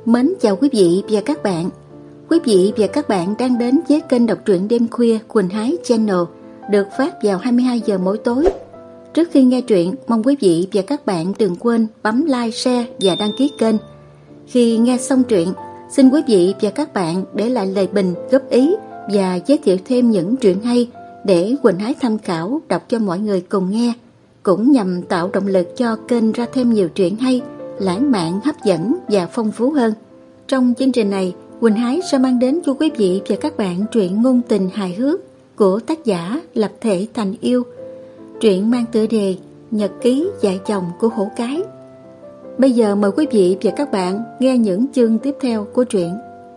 Mến chào quý vị và các bạn. Quý vị và các bạn đang đến với kênh đọc truyện đêm khuya Quỳnh Hái Channel, được phát vào 22 giờ mỗi tối. Trước khi nghe truyện, mong quý vị và các bạn đừng quên bấm like, share và đăng ký kênh. Khi nghe xong truyện, xin quý vị và các bạn để lại lời bình, góp ý và giới thiệu thêm những truyện hay để Quỳnh Hái tham khảo đọc cho mọi người cùng nghe, cũng nhằm tạo động lực cho kênh ra thêm nhiều truyện hay, lãng mạn, hấp dẫn và phong phú hơn. Trong chương trình này, Quỳnh Hái sẽ mang đến cho quý vị và các bạn truyện ngôn tình hài hước của tác giả Lập Thể Thành Yêu. Truyện mang tựa đề Nhật ký dạy chồng của hổ cái. Bây giờ mời quý vị và các bạn nghe những chương tiếp theo của truyện.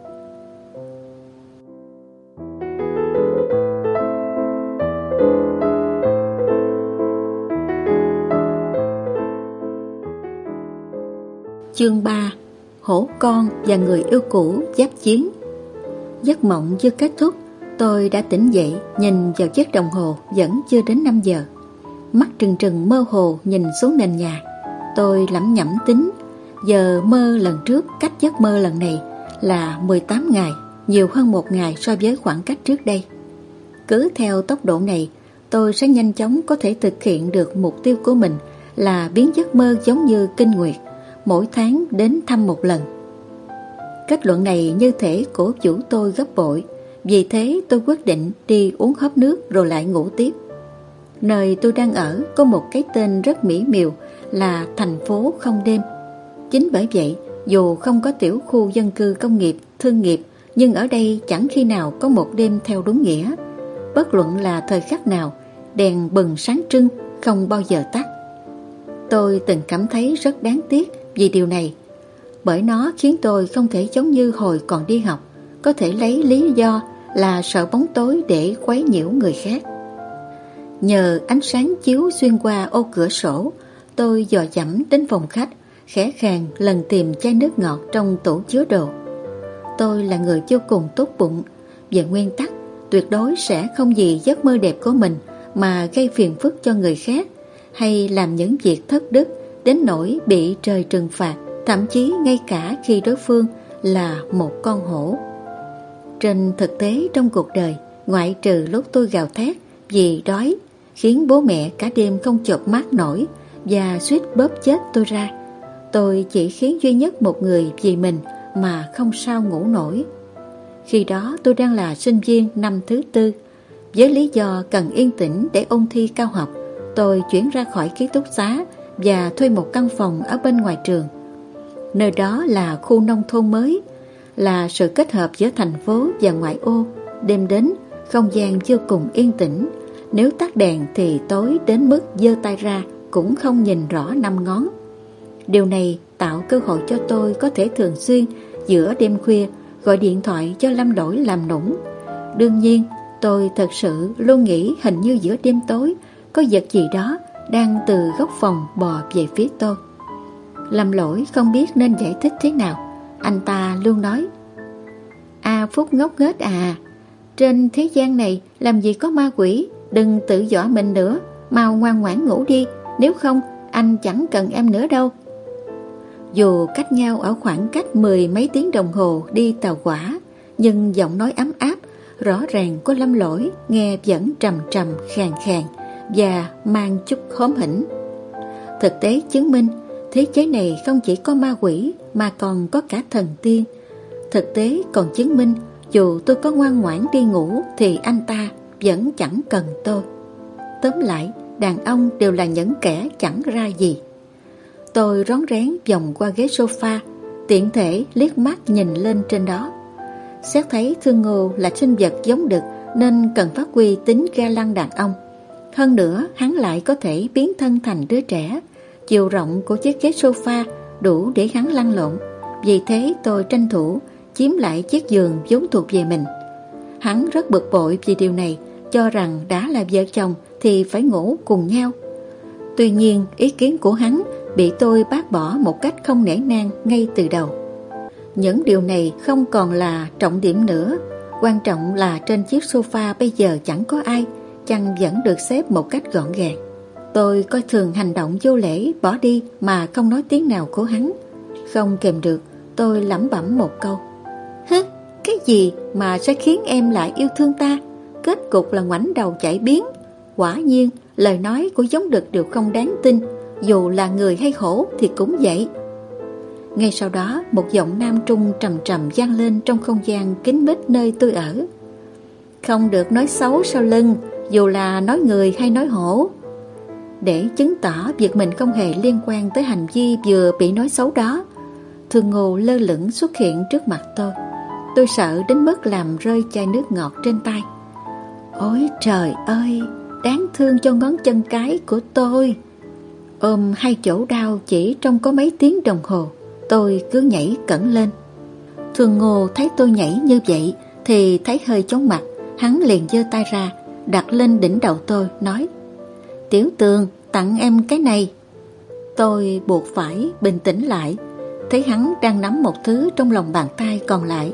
Chương 3. Hổ con và người yêu cũ giáp chiến. Giấc mộng chưa kết thúc, tôi đã tỉnh dậy, nhìn vào chiếc đồng hồ vẫn chưa đến 5 giờ. Mắt trừng trừng mơ hồ nhìn xuống nền nhà. Tôi lẩm nhẩm tính, giờ mơ lần trước cách giấc mơ lần này là 18 ngày, nhiều hơn 1 ngày so với khoảng cách trước đây. Cứ theo tốc độ này, tôi sẽ nhanh chóng có thể thực hiện được mục tiêu của mình là biến giấc mơ giống như kinh nguyệt, mỗi tháng đến thăm một lần. Kết luận này như thể cổ vũ tôi gấp bội, vì thế tôi quyết định đi uống hớp nước rồi lại ngủ tiếp. Nơi tôi đang ở có một cái tên rất mỹ miều là thành phố không đêm. Chính bởi vậy, dù không có tiểu khu dân cư công nghiệp, thương nghiệp, nhưng ở đây chẳng khi nào có một đêm theo đúng nghĩa. Bất luận là thời khắc nào, đèn bừng sáng trưng, không bao giờ tắt. Tôi từng cảm thấy rất đáng tiếc vì điều này, bởi nó khiến tôi không thể giống như hồi còn đi học, có thể lấy lý do là sợ bóng tối để quấy nhiễu người khác. Nhờ ánh sáng chiếu xuyên qua ô cửa sổ, tôi dò dẫm đến phòng khách, khẽ khàng lần tìm chai nước ngọt trong tủ chứa đồ. Tôi là người vô cùng tốt bụng, về nguyên tắc tuyệt đối sẽ không vì giấc mơ đẹp của mình mà gây phiền phức cho người khác, hay làm những việc thất đức đến nỗi bị trời trừng phạt, thậm chí ngay cả khi đối phương là một con hổ. Trên thực tế trong cuộc đời, ngoại trừ lúc tôi gào thét vì đói, khiến bố mẹ cả đêm không chợp mắt nổi và suýt bóp chết tôi ra, tôi chỉ khiến duy nhất một người vì mình mà không sao ngủ nổi. Khi đó tôi đang là sinh viên năm thứ 4. Với lý do cần yên tĩnh để ôn thi cao học, tôi chuyển ra khỏi ký túc xá và thuê một căn phòng ở bên ngoài trường. Nơi đó là khu nông thôn mới, là sự kết hợp giữa thành phố và ngoại ô. Đêm đến, không gian vô cùng yên tĩnh. Nếu tắt đèn thì tối đến mức giơ tay ra cũng không nhìn rõ 5 ngón. Điều này tạo cơ hội cho tôi có thể thường xuyên giữa đêm khuya gọi điện thoại cho Lâm Đổi làm nũng. Đương nhiên, tôi thật sự luôn nghĩ hình như giữa đêm tối có vật gì đó đang từ góc phòng bò về phía tôi. Lâm Lỗi không biết nên giải thích thế nào. Anh ta luôn nói: Phúc ngốc nghếch à, trên thế gian này làm gì có ma quỷ, đừng tự dọa mình nữa, mau ngoan ngoãn ngủ đi, nếu không anh chẳng cần em nữa đâu. Dù cách nhau ở khoảng cách 10 mấy tiếng đồng hồ đi tàu hỏa, nhưng giọng nói ấm áp, rõ ràng của Lâm Lỗi nghe vẫn trầm trầm, khàn khàn và mang chút khóm hỉnh. Thực tế chứng minh thế giới này không chỉ có ma quỷ mà còn có cả thần tiên. Thực tế còn chứng minh dù tôi có ngoan ngoãn đi ngủ thì anh ta vẫn chẳng cần tôi. Tóm lại, đàn ông đều là những kẻ chẳng ra gì. Tôi rón rén vòng qua ghế sofa, tiện thể liếc mắt nhìn lên trên đó. Xét thấy Thương Ngô là sinh vật giống đực nên cần phát huy tính ga lăng đàn ông. Hơn nữa, hắn lại có thể biến thân thành đứa trẻ. Chiều rộng của chiếc ghế sofa đủ để hắn lăn lộn. Vì thế tôi tranh thủ chiếm lại chiếc giường vốn thuộc về mình. Hắn rất bực bội vì điều này, cho rằng đã là vợ chồng thì phải ngủ cùng nhau. Tuy nhiên, ý kiến của hắn bị tôi bác bỏ một cách không nể nang ngay từ đầu. Những điều này không còn là trọng điểm nữa. Quan trọng là trên chiếc sofa bây giờ chẳng có ai, chăn vẫn được xếp một cách gọn gàng. Tôi coi thường hành động vô lễ bỏ đi mà không nói tiếng nào của hắn. Không kèm được, Tôi lẩm bẩm một câu: Hứ, cái gì mà sẽ khiến em lại yêu thương ta? Kết cục là ngoảnh đầu chạy biến. Quả nhiên, lời nói của giống đực đều không đáng tin, dù là người hay hổ thì cũng vậy. Ngay sau đó, một giọng nam trung trầm trầm vang lên trong không gian kín mít nơi tôi ở: Không được nói xấu sau lưng, dù là nói người hay nói hổ. Để chứng tỏ việc mình không hề liên quan tới hành vi vừa bị nói xấu đó, Thương Ngô lơ lửng xuất hiện trước mặt tôi. Tôi sợ đến mức làm rơi chai nước ngọt trên tay. Ôi trời ơi, đáng thương cho ngón chân cái của tôi. Ôm hai chỗ đau chỉ trong có mấy tiếng đồng hồ, tôi cứ nhảy cẩn lên. Thương Ngô thấy tôi nhảy như vậy thì thấy hơi chóng mặt. Hắn liền giơ tay ra, đặt lên đỉnh đầu tôi, nói: Tiểu Tường, tặng em cái này. Tôi buộc phải bình tĩnh lại, thấy hắn đang nắm một thứ trong lòng bàn tay còn lại.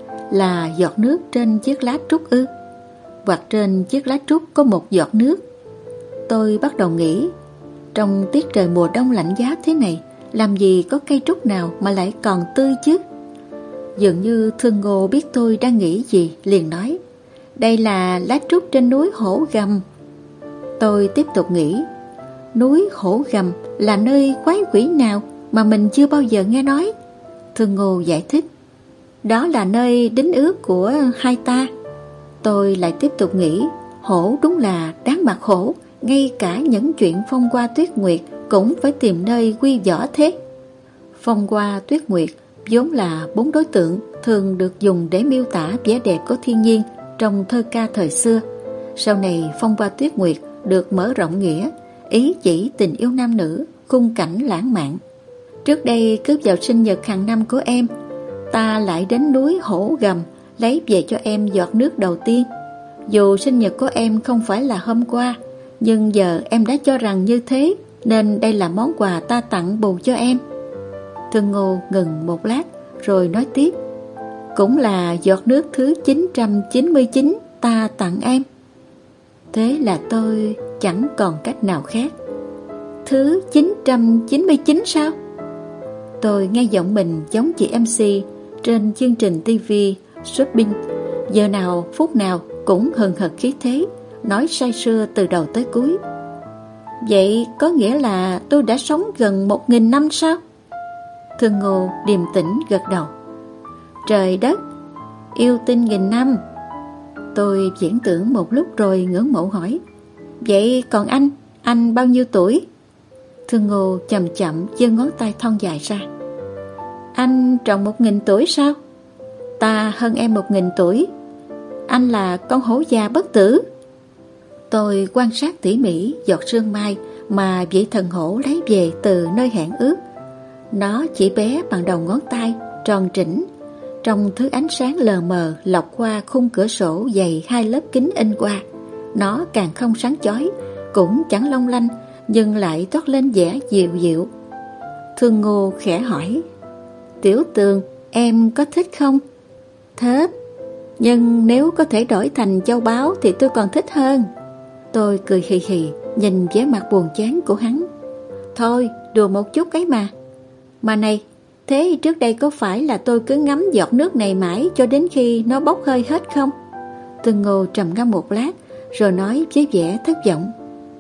Là giọt nước trên chiếc lá trúc ư? Hoặc trên chiếc lá trúc có một giọt nước? Tôi bắt đầu nghĩ, trong tiết trời mùa đông lạnh giá thế này, làm gì có cây trúc nào mà lại còn tươi chứ? Dường như Thương Ngô biết tôi đang nghĩ gì, liền nói: Đây là lá trúc trên núi Hổ Gầm. Tôi tiếp tục nghĩ, núi Hổ Gầm là nơi quái quỷ nào mà mình chưa bao giờ nghe nói? Thương Ngô giải thích: Đó là nơi đính ước của hai ta. Tôi lại tiếp tục nghĩ, hổ đúng là đáng mặt hổ, ngay cả những chuyện Phong Hoa Tuyết Nguyệt cũng phải tìm nơi quy võ thế. Phong Hoa Tuyết Nguyệt vốn là 4 đối tượng thường được dùng để miêu tả vẻ đẹp của thiên nhiên trong thơ ca thời xưa. Sau này Phong Hoa Tuyết Nguyệt được mở rộng nghĩa, ý chỉ tình yêu nam nữ, khung cảnh lãng mạn. Trước đây cứ vào sinh nhật hàng năm của em, ta lại đến núi Hổ Gầm lấy về cho em giọt nước đầu tiên. Dù sinh nhật của em không phải là hôm qua, nhưng giờ em đã cho rằng như thế, nên đây là món quà ta tặng bù cho em. Thương Ngô ngừng một lát rồi nói tiếp: Cũng là giọt nước thứ 999 ta tặng em. Thế là tôi chẳng còn cách nào khác. Thứ 999 sao? Tôi nghe giọng mình giống chị MC trên chương trình TV Shopping, giờ nào phút nào cũng hừng hực khí thế, nói say sưa từ đầu tới cuối. Vậy có nghĩa là tôi đã sống gần 1000 năm sao? Thương Ngô điềm tĩnh gật đầu. Trời đất, yêu tinh 1000 năm. Tôi viễn tưởng một lúc rồi ngưỡng mộ hỏi: Vậy còn anh bao nhiêu tuổi? Thương Ngô chậm chậm giơ ngón tay thon dài ra. Anh tròn 1000 tuổi sao? Ta hơn em 1000 tuổi. Anh là con hổ già bất tử. Tôi quan sát tỉ mỉ giọt sương mai mà vị thần hổ lấy về từ nơi hẹn ước. Nó chỉ bé bằng đầu ngón tay, tròn trĩnh, trong thứ ánh sáng lờ mờ lọc qua khung cửa sổ dày 2 lớp kính in qua. Nó càng không sáng chói, cũng chẳng long lanh, nhưng lại toát lên vẻ dịu dịu. Thương Ngô khẽ hỏi: Tiểu Tường, em có thích không? Thích, nhưng nếu có thể đổi thành châu báu thì tôi còn thích hơn. Tôi cười hì hì, nhìn vẻ mặt buồn chán của hắn. Thôi, đùa một chút ấy mà. Mà này, thế trước đây có phải là tôi cứ ngắm giọt nước này mãi cho đến khi nó bốc hơi hết không? Thương Ngô trầm ngâm một lát rồi nói với vẻ thất vọng: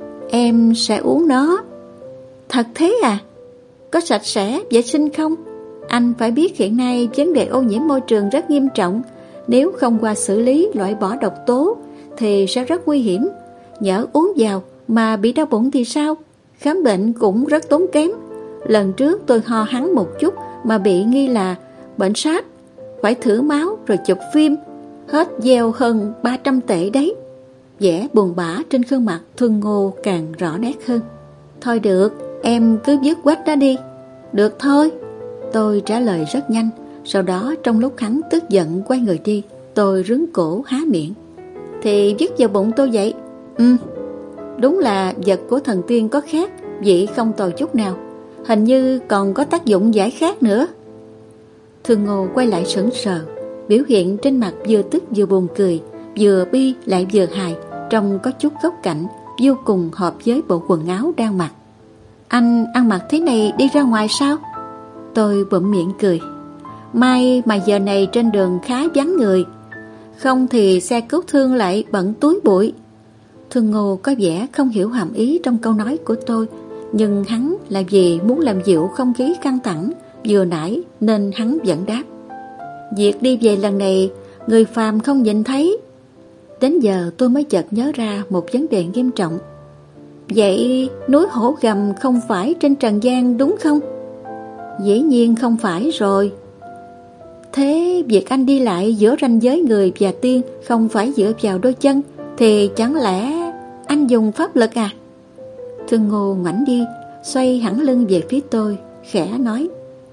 Em sẽ uống nó. Thật thế à? Có sạch sẽ, vệ sinh không? Anh phải biết hiện nay vấn đề ô nhiễm môi trường rất nghiêm trọng. Nếu không qua xử lý loại bỏ độc tố thì sẽ rất nguy hiểm. Nhỡ uống vào mà bị đau bụng thì sao? Khám bệnh cũng rất tốn kém. Lần trước tôi ho hắn một chút mà bị nghi là bệnh SARS, phải thử máu rồi chụp phim, hết gieo hơn 300 tệ đấy. Vẻ buồn bã trên khuôn mặt Thương Ngô càng rõ nét hơn. Thôi được, em cứ dứt quách đó đi. Được thôi. Tôi trả lời rất nhanh. Sau đó trong lúc hắn tức giận quay người đi, tôi rướn cổ há miệng. Thì dứt vào bụng tôi vậy. Đúng là vật của thần tiên có khác, vị không tồi chút nào. Hình như còn có tác dụng giải khát nữa. Thương Ngô quay lại sững sờ, biểu hiện trên mặt vừa tức vừa buồn cười, vừa bi lại vừa hài, trông có chút góc cạnh, vô cùng hợp với bộ quần áo đang mặc. Anh ăn mặc thế này đi ra ngoài sao? Tôi bụm miệng cười. May mà giờ này trên đường khá vắng người, không thì xe cứu thương lại bận túi bụi. Thương Ngô có vẻ không hiểu hàm ý trong câu nói của tôi, nhưng hắn là vì muốn làm dịu không khí căng thẳng vừa nãy nên hắn vẫn đáp: việc đi về lần này người phàm không nhìn thấy. Đến giờ tôi mới chợt nhớ ra một vấn đề nghiêm trọng. Vậy núi Hổ Gầm không phải trên trần gian đúng không? Dĩ nhiên không phải rồi. Thế việc anh đi lại giữa ranh giới người và tiên không phải dựa vào đôi chân, thì chẳng lẽ anh dùng pháp lực à? Thương Ngô ngoảnh đi, xoay hẳn lưng về phía tôi, khẽ nói: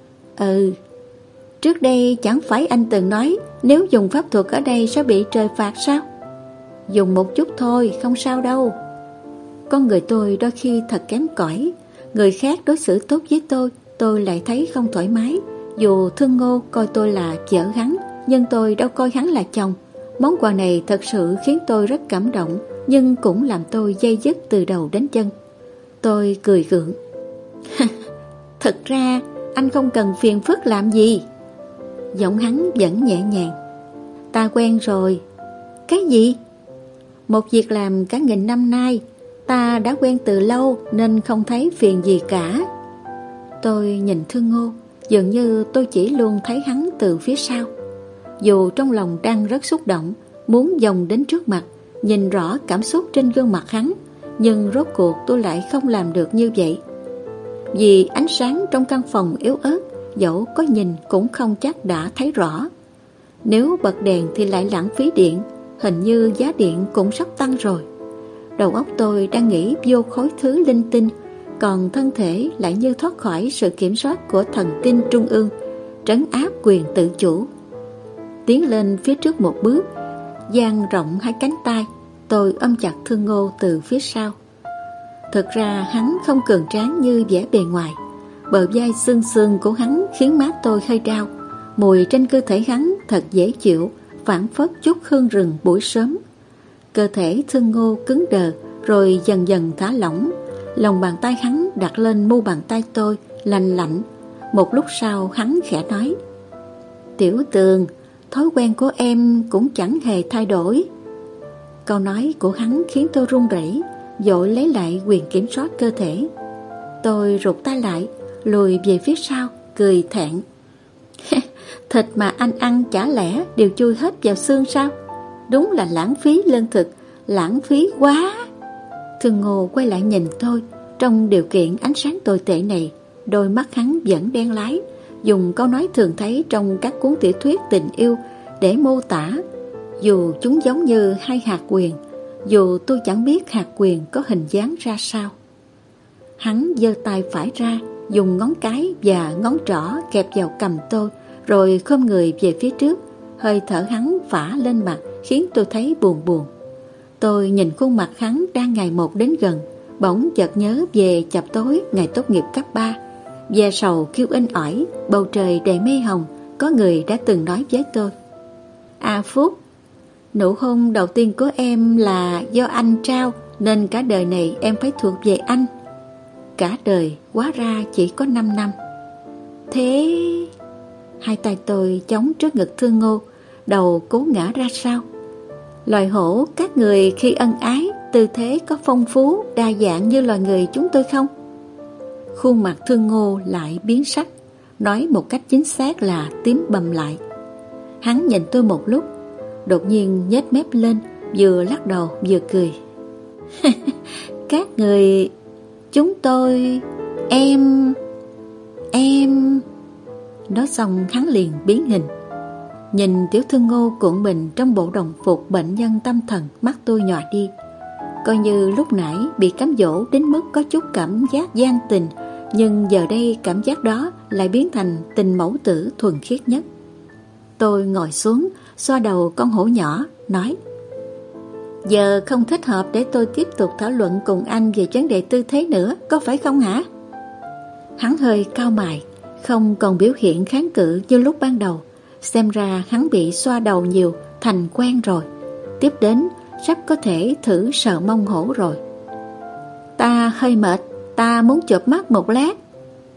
Trước đây chẳng phải anh từng nói nếu dùng pháp thuật ở đây sẽ bị trời phạt sao? Dùng một chút thôi, không sao đâu. Con người tôi đôi khi thật kém cỏi. Người khác đối xử tốt với tôi lại thấy không thoải mái. Dù Thương Ngô coi tôi là vợ hắn, nhưng tôi đâu coi hắn là chồng. Món quà này thật sự khiến tôi rất cảm động, nhưng cũng làm tôi day dứt từ đầu đến chân. Tôi cười gượng: Thật ra anh không cần phiền phức làm gì. Giọng hắn vẫn nhẹ nhàng: Ta quen rồi. Cái gì? Một việc làm cả nghìn năm nay, ta đã quen từ lâu nên không thấy phiền gì cả. Tôi nhìn Thương Ngô, dường như tôi chỉ luôn thấy hắn từ phía sau. Dù trong lòng đang rất xúc động, muốn dòng đến trước mặt, nhìn rõ cảm xúc trên gương mặt hắn, nhưng rốt cuộc tôi lại không làm được như vậy. Vì ánh sáng trong căn phòng yếu ớt, dẫu có nhìn cũng không chắc đã thấy rõ. Nếu bật đèn thì lại lãng phí điện, hình như giá điện cũng sắp tăng rồi. Đầu óc tôi đang nghĩ vô khối thứ linh tinh, còn thân thể lại như thoát khỏi sự kiểm soát của thần kinh trung ương, trấn áp quyền tự chủ. Tiến lên phía trước một bước, dang rộng hai cánh tay, tôi ôm chặt Thương Ngô từ phía sau. Thực ra hắn không cường tráng như vẻ bề ngoài. Bờ vai xương xương của hắn khiến má tôi hơi đau. Mùi trên cơ thể hắn thật dễ chịu, phảng phất chút hương rừng buổi sớm. Cơ thể Thương Ngô cứng đờ, rồi dần dần thả lỏng. Lòng bàn tay hắn đặt lên mu bàn tay tôi, lành lạnh. Một lúc sau hắn khẽ nói: Tiểu Tường, thói quen của em cũng chẳng hề thay đổi. Câu nói của hắn khiến tôi run rẩy, vội lấy lại quyền kiểm soát cơ thể. Tôi rụt tay lại, lùi về phía sau, cười thẹn: Thịt mà anh ăn chả lẽ đều chui hết vào xương sao? Đúng là lãng phí lương thực, lãng phí quá. Thương Ngô quay lại nhìn tôi. Trong điều kiện ánh sáng tồi tệ này, đôi mắt hắn vẫn đen láy, dùng câu nói thường thấy trong các cuốn tiểu thuyết tình yêu để mô tả. Dù chúng giống như hai hạt quyền, dù tôi chẳng biết hạt quyền có hình dáng ra sao. Hắn giơ tay phải ra, dùng ngón cái và ngón trỏ kẹp vào cằm tôi, rồi khom người về phía trước. Hơi thở hắn phả lên mặt khiến tôi thấy buồn buồn. Tôi nhìn khuôn mặt hắn đang ngày một đến gần, bỗng chợt nhớ về chập tối ngày tốt nghiệp cấp 3. Ve sầu kêu inh ỏi, bầu trời đầy mây hồng. Có người đã từng nói với tôi: Phúc, nụ hôn đầu tiên của em là do anh trao, nên cả đời này em phải thuộc về anh. Cả đời hóa ra chỉ có 5 năm. Thế... Hai tay tôi chống trước ngực Thương Ngô, đầu cố ngã ra sau. Loài hổ các người khi ân ái, tư thế có phong phú, đa dạng như loài người chúng tôi không? Khuôn mặt Thương Ngô lại biến sắc, nói một cách chính xác là tím bầm lại. Hắn nhìn tôi một lúc, đột nhiên nhếch mép lên, vừa lắc đầu vừa cười. Các người, chúng tôi, em... Nói xong hắn liền biến hình. Nhìn Tiểu Thương Ngô cuộn mình trong bộ đồng phục bệnh nhân tâm thần, mắt tôi nhòa đi. Coi như lúc nãy bị cám dỗ đến mức có chút cảm giác gian tình, nhưng giờ đây cảm giác đó lại biến thành tình mẫu tử thuần khiết nhất. Tôi ngồi xuống, xoa đầu con hổ nhỏ, nói: Giờ không thích hợp để tôi tiếp tục thảo luận cùng anh về vấn đề tư thế nữa, có phải không hả? Hắn hơi cau mày, không còn biểu hiện kháng cự như lúc ban đầu. Xem ra hắn bị xoa đầu nhiều, thành quen rồi. Tiếp đến sắp có thể thử sờ mông hổ rồi. Ta hơi mệt, ta muốn chợp mắt một lát.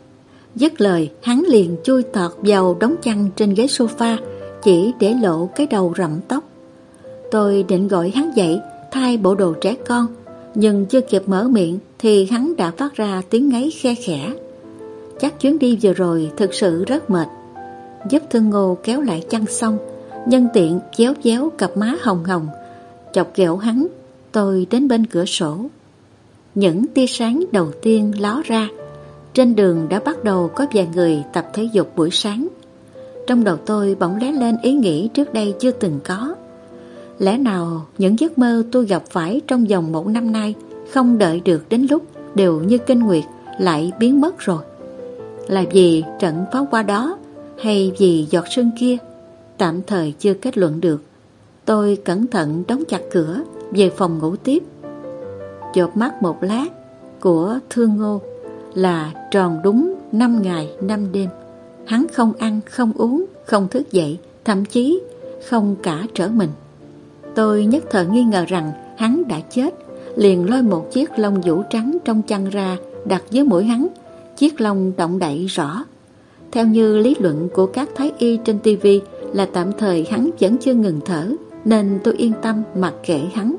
Dứt lời, hắn liền chui tọt vào đống chăn trên ghế sofa, chỉ để lộ cái đầu rậm tóc. Tôi định gọi hắn dậy thay bộ đồ trẻ con, nhưng chưa kịp mở miệng thì hắn đã phát ra tiếng ngáy khe khẽ. Chắc chuyến đi vừa rồi thực sự rất mệt. Giúp Thương Ngô kéo lại chăn xong, nhân tiện chéo chéo cặp má hồng hồng, chọc ghẹo hắn. Tôi đến bên cửa sổ. Những tia sáng đầu tiên ló ra. Trên đường đã bắt đầu có vài người tập thể dục buổi sáng. Trong đầu tôi bỗng lóe lên ý nghĩ trước đây chưa từng có. Lẽ nào những giấc mơ tôi gặp phải trong vòng 1 năm nay không đợi được đến lúc đều như kinh nguyệt lại biến mất rồi? Là vì trận pháo hoa đó hay vì giọt sương kia? Tạm thời chưa kết luận được. Tôi cẩn thận đóng chặt cửa, về phòng ngủ tiếp. Chợp mắt một lát của Thương Ngô là tròn đúng 5 ngày 5 đêm. Hắn không ăn, không uống, không thức dậy, thậm chí không cả trở mình. Tôi nhất thời nghi ngờ rằng hắn đã chết, liền lôi một chiếc lông vũ trắng trong chăn ra đặt dưới mũi hắn. Chiếc lông động đậy rõ. Theo như lý luận của các thái y trên TV là tạm thời hắn vẫn chưa ngừng thở, nên tôi yên tâm mặc kệ hắn.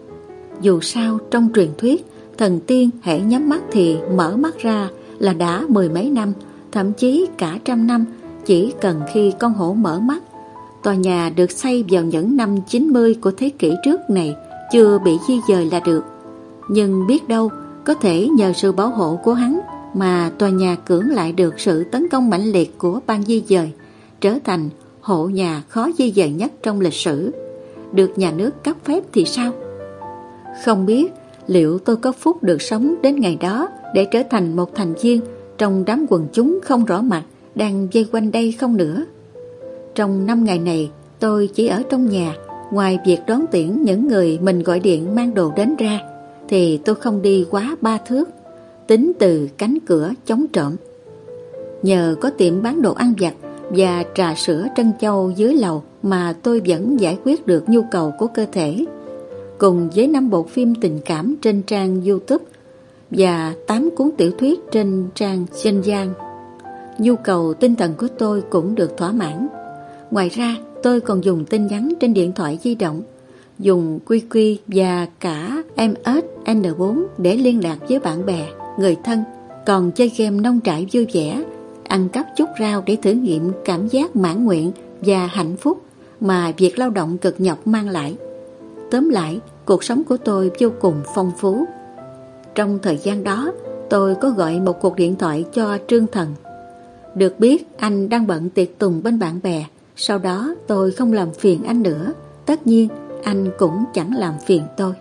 Dù sao trong truyền thuyết, thần tiên hễ nhắm mắt thì mở mắt ra là đã 10 mấy năm, thậm chí cả 100 năm. Chỉ cần khi con hổ mở mắt. Tòa nhà được xây vào những năm 90 của thế kỷ trước này chưa bị di dời là được. Nhưng biết đâu, có thể nhờ sự bảo hộ của hắn mà tòa nhà cưỡng lại được sự tấn công mãnh liệt của ban di dời, trở thành hộ nhà khó di dời nhất trong lịch sử. Được nhà nước cấp phép thì sao? Không biết liệu tôi có phúc được sống đến ngày đó để trở thành một thành viên trong đám quần chúng không rõ mặt đang vây quanh đây không nữa. Trong 5 ngày này, tôi chỉ ở trong nhà. Ngoài việc đón tiễn những người mình gọi điện mang đồ đến ra, thì tôi không đi quá 3 thước, tính từ cánh cửa chống trộm. Nhờ có tiệm bán đồ ăn vặt và trà sữa trân châu dưới lầu mà tôi vẫn giải quyết được nhu cầu của cơ thể. Cùng với 5 bộ phim tình cảm trên trang YouTube và 8 cuốn tiểu thuyết trên trang Sinh Giang, nhu cầu tinh thần của tôi cũng được thỏa mãn. Ngoài ra, tôi còn dùng tin nhắn trên điện thoại di động, dùng QQ và cả MSN4 để liên lạc với bạn bè, người thân, còn chơi game nông trại vui vẻ, ăn cắp chút rau để thử nghiệm cảm giác mãn nguyện và hạnh phúc mà việc lao động cực nhọc mang lại. Tóm lại, cuộc sống của tôi vô cùng phong phú. Trong thời gian đó, tôi có gọi một cuộc điện thoại cho Trương Thần. Được biết anh đang bận tiệc tùng bên bạn bè. Sau đó tôi không làm phiền anh nữa. Tất nhiên anh cũng chẳng làm phiền tôi.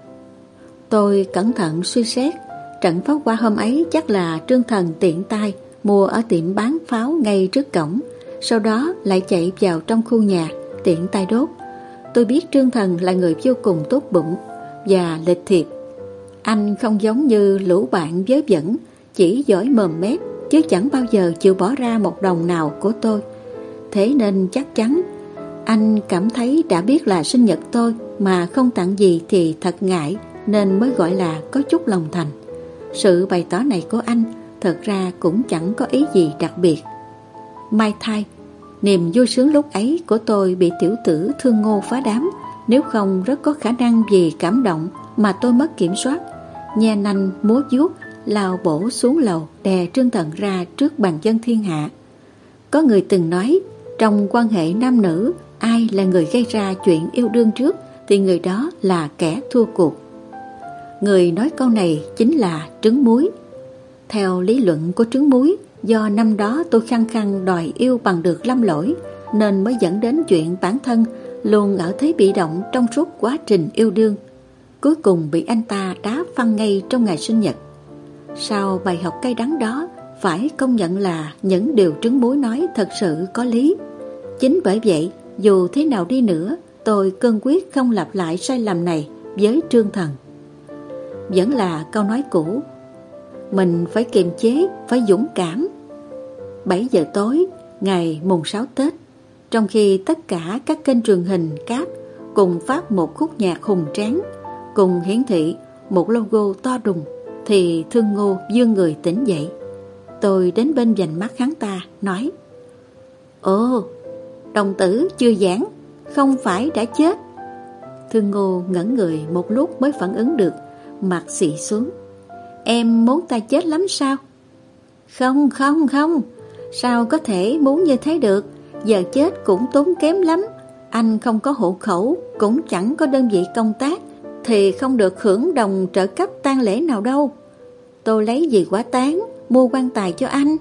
Tôi cẩn thận suy xét. Trận pháo hoa hôm ấy chắc là Trương Thần tiện tay mua ở tiệm bán pháo ngay trước cổng, sau đó lại chạy vào trong khu nhà tiện tay đốt. Tôi biết Trương Thần là người vô cùng tốt bụng và lịch thiệp. Anh không giống như lũ bạn vớ vẩn, chỉ giỏi mồm mép chứ chẳng bao giờ chịu bỏ ra một đồng nào của tôi. Thế nên chắc chắn anh cảm thấy đã biết là sinh nhật tôi mà không tặng gì thì thật ngại, nên mới gọi là có chút lòng thành. Sự bày tỏ này của anh thật ra cũng chẳng có ý gì đặc biệt. May thay, niềm vui sướng lúc ấy của tôi bị tiểu tử Thương Ngô phá đám. Nếu không rất có khả năng vì cảm động mà tôi mất kiểm soát, nhe nanh múa vuốt lao bổ xuống lầu đè Trương Thần ra trước bàn dân thiên hạ. Có người từng nói, trong quan hệ nam nữ, ai là người gây ra chuyện yêu đương trước thì người đó là kẻ thua cuộc. Người nói câu này chính là Trứng Muối. Theo lý luận của Trứng Muối, do năm đó tôi khăng khăng đòi yêu bằng được Lâm Lỗi, nên mới dẫn đến chuyện bản thân luôn ở thế bị động trong suốt quá trình yêu đương. Cuối cùng bị anh ta đá phăng ngay trong ngày sinh nhật. Sau bài học cay đắng đó, phải công nhận là những điều Trứng Muối nói thật sự có lý. Chính bởi vậy, dù thế nào đi nữa, tôi cương quyết không lặp lại sai lầm này với Trương Thần. Vẫn là câu nói cũ, mình phải kiềm chế, phải dũng cảm. 7 giờ tối, ngày mùng 6 Tết, trong khi tất cả các kênh truyền hình cáp cùng phát một khúc nhạc hùng tráng, cùng hiển thị một logo to đùng, thì Thương Ngô vươn người tỉnh dậy. Tôi đến bên vành mắt hắn ta, nói: Ồ, đồng tử chưa giãn, không phải đã chết? Thương Ngô ngẩn người một lúc mới phản ứng được, mặt xị xuống: Em muốn ta chết lắm sao? Không, sao có thể muốn như thế được? Giờ chết cũng tốn kém lắm. Anh không có hộ khẩu, cũng chẳng có đơn vị công tác, thì không được hưởng đồng trợ cấp tang lễ nào đâu. Tôi lấy gì hỏa táng, mua quan tài cho anh?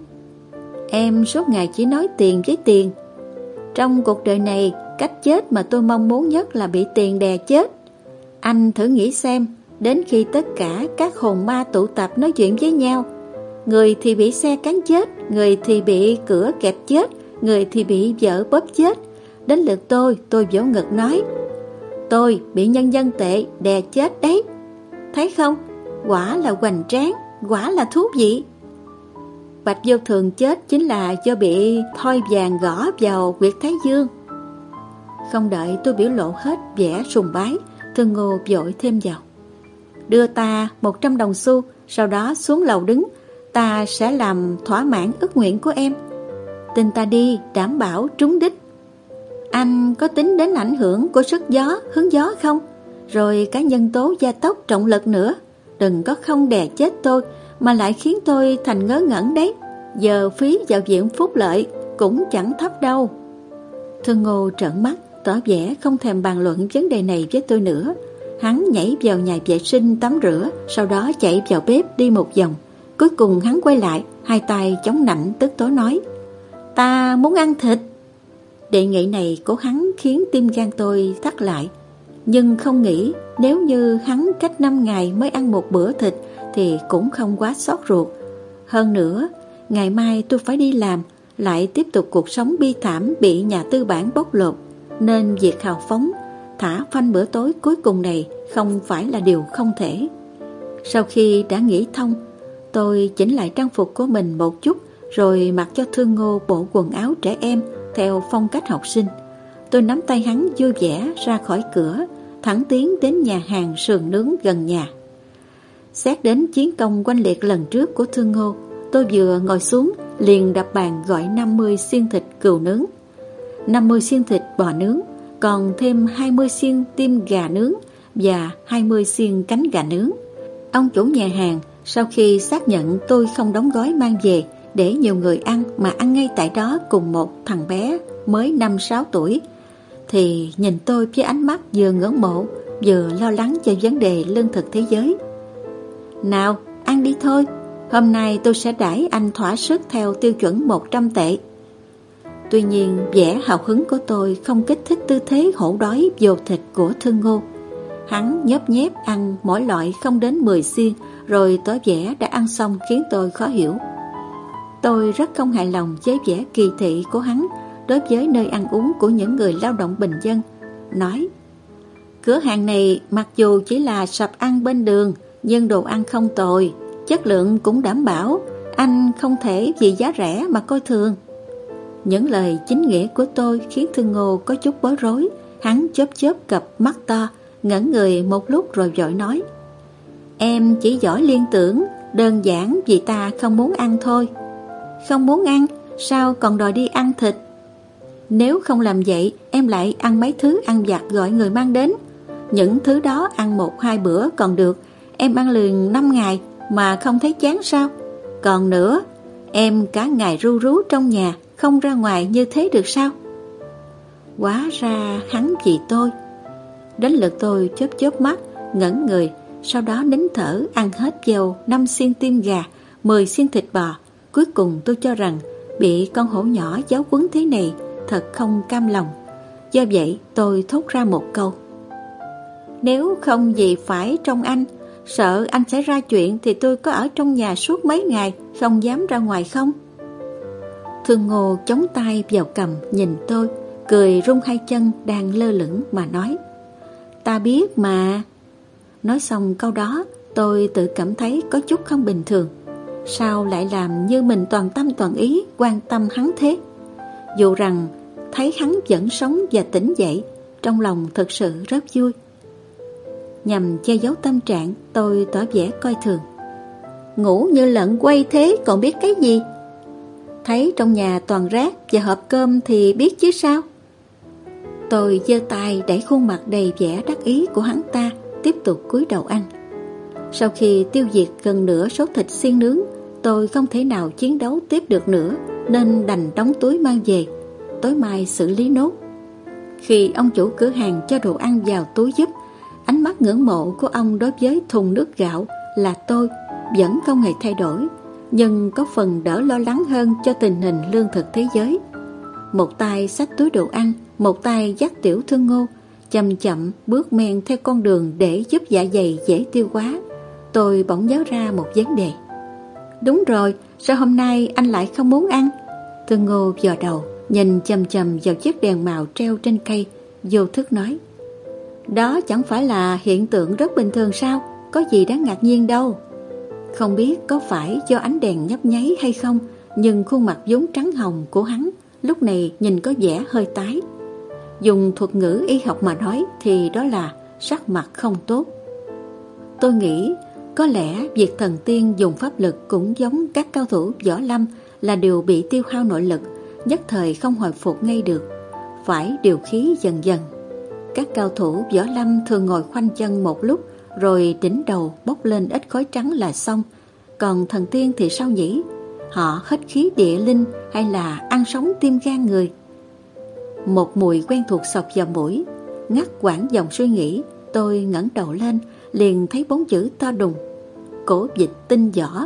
Em suốt ngày chỉ nói tiền với tiền. Trong cuộc đời này, cách chết mà tôi mong muốn nhất là bị tiền đè chết. Anh thử nghĩ xem, đến khi tất cả các hồn ma tụ tập nói chuyện với nhau, người thì bị xe cán chết, người thì bị cửa kẹp chết, người thì bị vợ bóp chết. Đến lượt tôi vỗ ngực nói: Tôi bị nhân dân tệ đè chết đấy. Thấy không? Quả là hoành tráng, quả là thú vị. Bạch Vô Thường chết chính là do bị thoi vàng gõ vào huyệt thái dương. Không đợi tôi biểu lộ hết vẻ sùng bái, Thương Ngô vội thêm vào: Đưa ta 100 đồng xu, sau đó xuống lầu đứng, ta sẽ làm thỏa mãn ước nguyện của em. Tin ta đi, đảm bảo trúng đích. Anh có tính đến ảnh hưởng của sức gió, hướng gió không? Rồi cả nhân tố gia tốc trọng lực nữa. Đừng có không đè chết tôi, mà lại khiến tôi thành ngớ ngẩn đấy. Giờ phí vào viện phúc lợi cũng chẳng thấp đâu. Thương Ngô trợn mắt, tỏ vẻ không thèm bàn luận vấn đề này với tôi nữa. Hắn nhảy vào nhà vệ sinh tắm rửa, sau đó chạy vào bếp đi một vòng. Cuối cùng hắn quay lại, hai tay chống nạnh tức tối nói: Ta muốn ăn thịt. Đề nghị này của hắn khiến tim gan tôi thắt lại. Nhưng không nghĩ nếu như hắn cách 5 ngày mới ăn một bữa thịt thì cũng không quá xót ruột. Hơn nữa, ngày mai tôi phải đi làm, lại tiếp tục cuộc sống bi thảm bị nhà tư bản bóc lột, nên việc hào phóng thả phanh bữa tối cuối cùng này không phải là điều không thể. Sau khi đã nghĩ thông, tôi chỉnh lại trang phục của mình một chút, rồi mặc cho Thương Ngô bộ quần áo trẻ em theo phong cách học sinh. Tôi nắm tay hắn vui vẻ ra khỏi cửa, thẳng tiến đến nhà hàng sườn nướng gần nhà. Xét đến chiến công oanh liệt lần trước của Thương Ngô, tôi vừa ngồi xuống liền đập bàn gọi 50 xiên thịt cừu nướng, 50 xiên thịt bò nướng, còn thêm 20 xiên tim gà nướng và 20 xiên cánh gà nướng. Ông chủ nhà hàng sau khi xác nhận tôi không đóng gói mang về để nhiều người ăn mà ăn ngay tại đó cùng một thằng bé mới 5-6 tuổi, thì nhìn tôi với ánh mắt vừa ngưỡng mộ vừa lo lắng cho vấn đề lương thực thế giới. Nào, ăn đi thôi, hôm nay tôi sẽ đãi anh thỏa sức theo tiêu chuẩn 100 tệ. Tuy nhiên vẻ hào hứng của tôi không kích thích tư thế hổ đói vô thịt của Thương Ngô. Hắn nhớp nhép ăn mỗi loại không đến 10 xiên, rồi tỏ vẻ đã ăn xong khiến tôi khó hiểu. Tôi rất không hài lòng với vẻ kỳ thị của hắn đối với nơi ăn uống của những người lao động bình dân, nói: Cửa hàng này mặc dù chỉ là sạp ăn bên đường, nhưng đồ ăn không tồi, chất lượng cũng đảm bảo, anh không thể vì giá rẻ mà coi thường. Những lời chính nghĩa của tôi khiến Thương Ngô có chút bối rối. Hắn chớp chớp cặp mắt to, ngẩn người một lúc rồi vội nói: Em chỉ giỏi liên tưởng, đơn giản vì ta không muốn ăn thôi. Không muốn ăn, sao còn đòi đi ăn thịt? Nếu không làm vậy, em lại ăn mấy thứ ăn vặt gọi người mang đến. Những thứ đó ăn 1-2 bữa còn được, em ăn liền 5 ngày mà không thấy chán sao? Còn nữa, em cả ngày ru rú trong nhà, không ra ngoài như thế được sao? Hóa ra hắn vì tôi. Đến lượt tôi chớp chớp mắt, ngẩn người, sau đó nín thở ăn hết vào 5 xiên tim gà, 10 xiên thịt bò. Cuối cùng tôi cho rằng bị con hổ nhỏ giáo huấn thế này thật không cam lòng. Do vậy tôi thốt ra một câu: Nếu không gì phải trông anh, sợ anh sẽ ra chuyện, thì tôi có ở trong nhà suốt mấy ngày, không dám ra ngoài không? Thương Ngô chống tay vào cằm nhìn tôi, cười rung hai chân đang lơ lửng mà nói: Ta biết mà. Nói xong câu đó, tôi tự cảm thấy có chút không bình thường. Sao lại làm như mình toàn tâm toàn ý quan tâm hắn thế? Dù rằng thấy hắn vẫn sống và tỉnh dậy, trong lòng thật sự rất vui. Nhằm che giấu tâm trạng, tôi tỏ vẻ coi thường: ngủ như lợn quay thế còn biết cái gì? Thấy trong nhà toàn rác và hộp cơm thì biết chứ sao? Tôi giơ tay đẩy khuôn mặt đầy vẻ đắc ý của hắn ta, tiếp tục cúi đầu ăn. Sau khi tiêu diệt gần nửa số thịt xiên nướng, tôi không thể nào chiến đấu tiếp được nữa, nên đành đóng túi mang về, tối mai xử lý nốt. Khi ông chủ cửa hàng cho đồ ăn vào túi giúp, ánh mắt ngưỡng mộ của ông đối với thùng nước gạo là tôi vẫn không hề thay đổi, nhưng có phần đỡ lo lắng hơn cho tình hình lương thực thế giới. Một tay xách túi đồ ăn, một tay dắt Tiểu Thương Ngô, chậm chậm bước men theo con đường để giúp dạ dày dễ tiêu hóa. Tôi bỗng nhớ ra một vấn đề. Đúng rồi, sao hôm nay anh lại không muốn ăn? Thương Ngô dò đầu, nhìn chằm chằm vào chiếc đèn màu treo trên cây, vô thức nói: đó chẳng phải là hiện tượng rất bình thường sao? Có gì đáng ngạc nhiên đâu. Không biết có phải do ánh đèn nhấp nháy hay không, nhưng khuôn mặt vốn trắng hồng của hắn lúc này nhìn có vẻ hơi tái. Dùng thuật ngữ y học mà nói thì đó là sắc mặt không tốt. Tôi nghĩ có lẽ việc thần tiên dùng pháp lực cũng giống các cao thủ võ lâm, là đều bị tiêu hao nội lực, nhất thời không hồi phục ngay được, phải điều khí dần dần. Các cao thủ võ lâm thường ngồi khoanh chân một lúc, rồi đỉnh đầu bốc lên ít khói trắng là xong. Còn thần tiên thì sao nhỉ? Họ hít khí địa linh hay là ăn sống tim gan người? Một mùi quen thuộc xộc vào mũi, ngắt quãng dòng suy nghĩ. Tôi ngẩng đầu lên, liền thấy 4 chữ to đùng: Cổ Dịch Tinh Võ.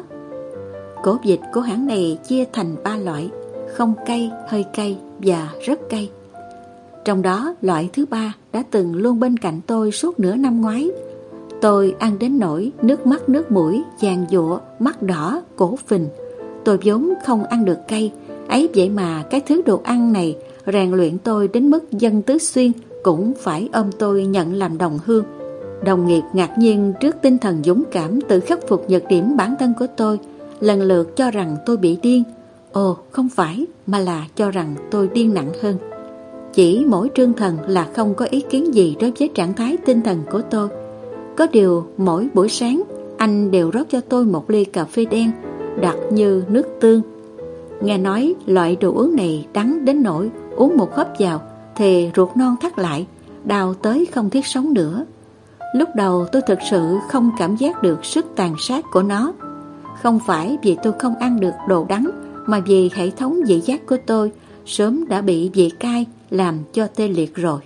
Cổ dịch của hãng này chia thành 3 loại: không cay, hơi cay và rất cay. Trong đó loại thứ 3 đã từng luôn bên cạnh tôi suốt nửa năm ngoái. Tôi ăn đến nỗi nước mắt nước mũi giàn giụa, mắt đỏ, cổ phình. Tôi vốn không ăn được cay, ấy vậy mà cái thứ đồ ăn này rèn luyện tôi đến mức dân tứ xuyên cũng phải ôm tôi nhận làm đồng hương. Đồng nghiệp ngạc nhiên trước tinh thần dũng cảm tự khắc phục nhược điểm bản thân của tôi, lần lượt cho rằng tôi bị điên. Ồ, không phải, mà là cho rằng tôi điên nặng hơn. Chỉ mỗi Trương Thần là không có ý kiến gì đối với trạng thái tinh thần của tôi. Có điều mỗi buổi sáng anh đều rót cho tôi một ly cà phê đen đặc như nước tương. Nghe nói loại đồ uống này đắng đến nỗi uống một hớp vào thì ruột non thắt lại, đau tới không thiết sống nữa. Lúc đầu tôi thực sự không cảm giác được sức tàn sát của nó. Không phải vì tôi không ăn được đồ đắng, mà vì hệ thống vị giác của tôi sớm đã bị vị cay làm cho tê liệt rồi.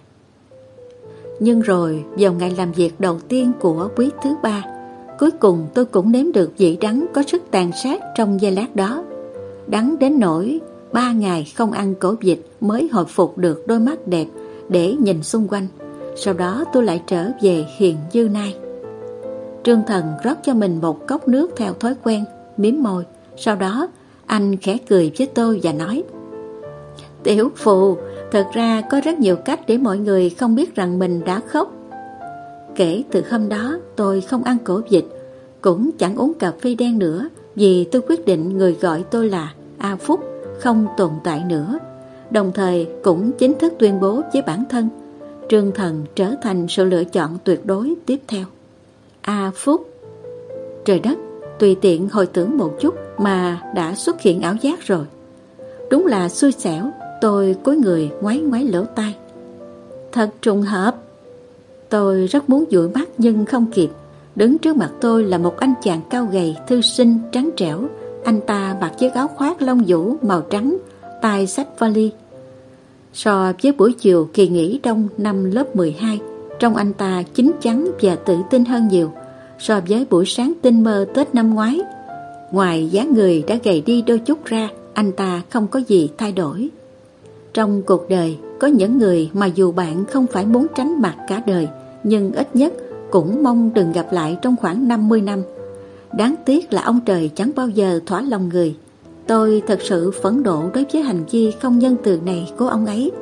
Nhưng rồi vào ngày làm việc đầu tiên của quý thứ 3, cuối cùng tôi cũng nếm được vị đắng có sức tàn sát trong giây lát đó. Đắng đến nỗi 3 ngày không ăn cổ dịch mới hồi phục được đôi mắt đẹp để nhìn xung quanh. Sau đó tôi lại trở về hiền như nay. Trương Thần rót cho mình một cốc nước theo thói quen, mím môi. Sau đó anh khẽ cười với tôi và nói: Tiểu Phù, thật ra có rất nhiều cách để mọi người không biết rằng mình đã khóc. Kể từ hôm đó tôi không ăn cổ dịch, cũng chẳng uống cà phê đen nữa, vì tôi quyết định người gọi tôi là A Phúc không tồn tại nữa. Đồng thời cũng chính thức tuyên bố với bản thân, Trương Thần trở thành sự lựa chọn tuyệt đối tiếp theo. A Phúc. Trời đất, tùy tiện hồi tưởng một chút mà đã xuất hiện ảo giác rồi. Đúng là xui xẻo. Tôi cúi người ngoáy ngoáy lỗ tai. Thật trùng hợp. Tôi rất muốn dụi mắt nhưng không kịp. Đứng trước mặt tôi là một anh chàng cao gầy, thư sinh, trắng trẻo. Anh ta mặc chiếc áo khoác lông vũ màu trắng, tay xách vali. So với buổi chiều kỳ nghỉ đông năm lớp 12, trông anh ta chín chắn và tự tin hơn nhiều so với buổi sáng tinh mơ Tết năm ngoái. Ngoài dáng người đã gầy đi đôi chút ra, anh ta không có gì thay đổi. Trong cuộc đời có những người mà dù bạn không phải muốn tránh mặt cả đời, nhưng ít nhất cũng mong đừng gặp lại trong khoảng 50 năm. Đáng tiếc là ông trời chẳng bao giờ thỏa lòng người. Tôi thật sự phẫn nộ đối với hành vi không nhân từ này của ông ấy.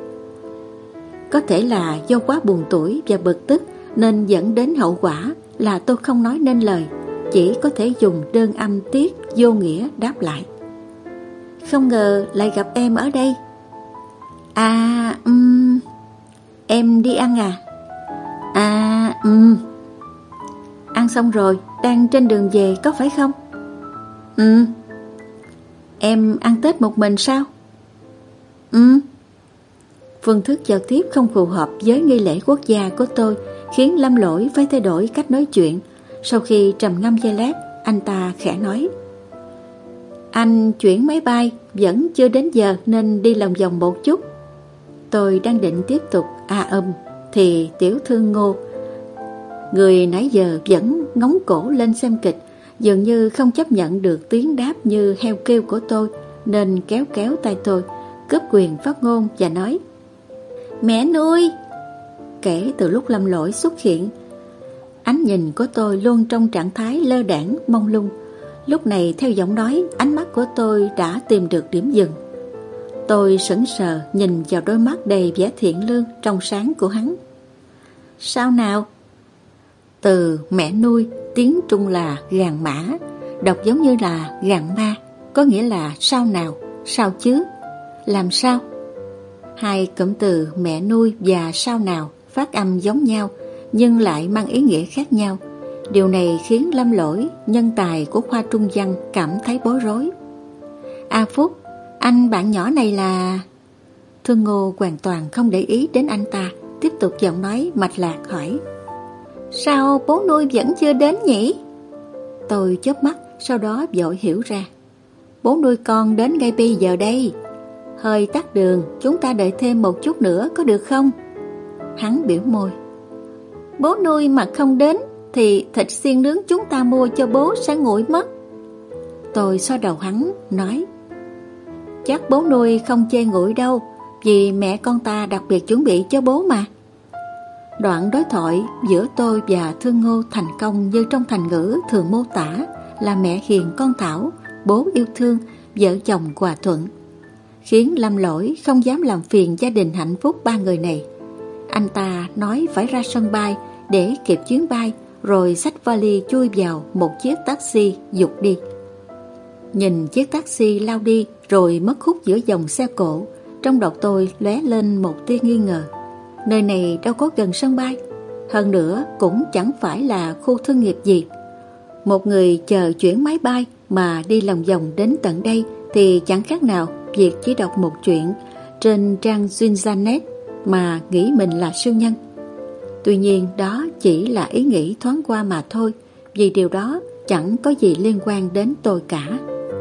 Có thể là do quá buồn tủi và bực tức nên dẫn đến hậu quả là tôi không nói nên lời, chỉ có thể dùng đơn âm tiết vô nghĩa đáp lại. Không ngờ lại gặp em ở đây. À, em đi ăn à? À, ăn xong rồi, đang trên đường về có phải không? Em ăn Tết một mình sao? Phương thức giao tiếp không phù hợp với nghi lễ quốc gia của tôi khiến Lâm Lỗi phải thay đổi cách nói chuyện. Sau khi trầm ngâm giây lát, anh ta khẽ nói: Anh chuyển máy bay, vẫn chưa đến giờ nên đi lòng vòng một chút. Tôi đang định tiếp tục thì tiểu thư Ngô, người nãy giờ vẫn ngóng cổ lên xem kịch, dường như không chấp nhận được tiếng đáp như heo kêu của tôi, nên kéo kéo tay tôi, cướp quyền phát ngôn và nói: Mẹ nuôi. Kể từ lúc Lâm Lỗi xuất hiện, ánh nhìn của tôi luôn trong trạng thái lơ đãng mông lung. Lúc này theo giọng nói, ánh mắt của tôi đã tìm được điểm dừng. Tôi sững sờ nhìn vào đôi mắt đầy vẻ thiện lương trong sáng của hắn. Sao nào? Từ mẹ nuôi tiếng Trung là gàn mã, đọc giống như là gàn ma, có nghĩa là sao nào, sao chứ, làm sao. Hai cụm từ mẹ nuôi và sao nào phát âm giống nhau nhưng lại mang ý nghĩa khác nhau. Điều này khiến Lâm Lỗi, nhân tài của khoa trung văn, cảm thấy bối rối. Phúc, anh bạn nhỏ này là... Thương Ngô hoàn toàn không để ý đến anh ta, tiếp tục giọng nói mạch lạc hỏi: Sao bố nuôi vẫn chưa đến nhỉ? Tôi chớp mắt, sau đó vội hiểu ra: Bố nuôi con đến ngay bây giờ đây. Hơi tắc đường, chúng ta đợi thêm một chút nữa có được không? Hắn biểu môi: Bố nuôi mà không đến thì thịt xiên nướng chúng ta mua cho bố sẽ nguội mất. Tôi xoa đầu hắn, nói: Chắc bố nuôi không chê nguội đâu, vì mẹ con ta đặc biệt chuẩn bị cho bố mà. Đoạn đối thoại giữa tôi và Thương Ngô thành công như trong thành ngữ thường mô tả là mẹ hiền con thảo, bố yêu thương, vợ chồng hòa thuận, khiến Lâm Lỗi không dám làm phiền gia đình hạnh phúc ba người này. Anh ta nói phải ra sân bay để kịp chuyến bay, rồi xách vali chui vào một chiếc taxi dục đi. Nhìn chiếc taxi lao đi rồi mất hút giữa dòng xe cộ, trong đầu tôi lóe lên một tia nghi ngờ. Nơi này đâu có gần sân bay, hơn nữa cũng chẳng phải là khu thương nghiệp gì. Một người chờ chuyển máy bay mà đi lòng vòng đến tận đây thì chẳng khác nào việc chỉ đọc một chuyện trên trang Internet mà nghĩ mình là siêu nhân. Tuy nhiên đó chỉ là ý nghĩ thoáng qua mà thôi, vì điều đó chẳng có gì liên quan đến tôi cả.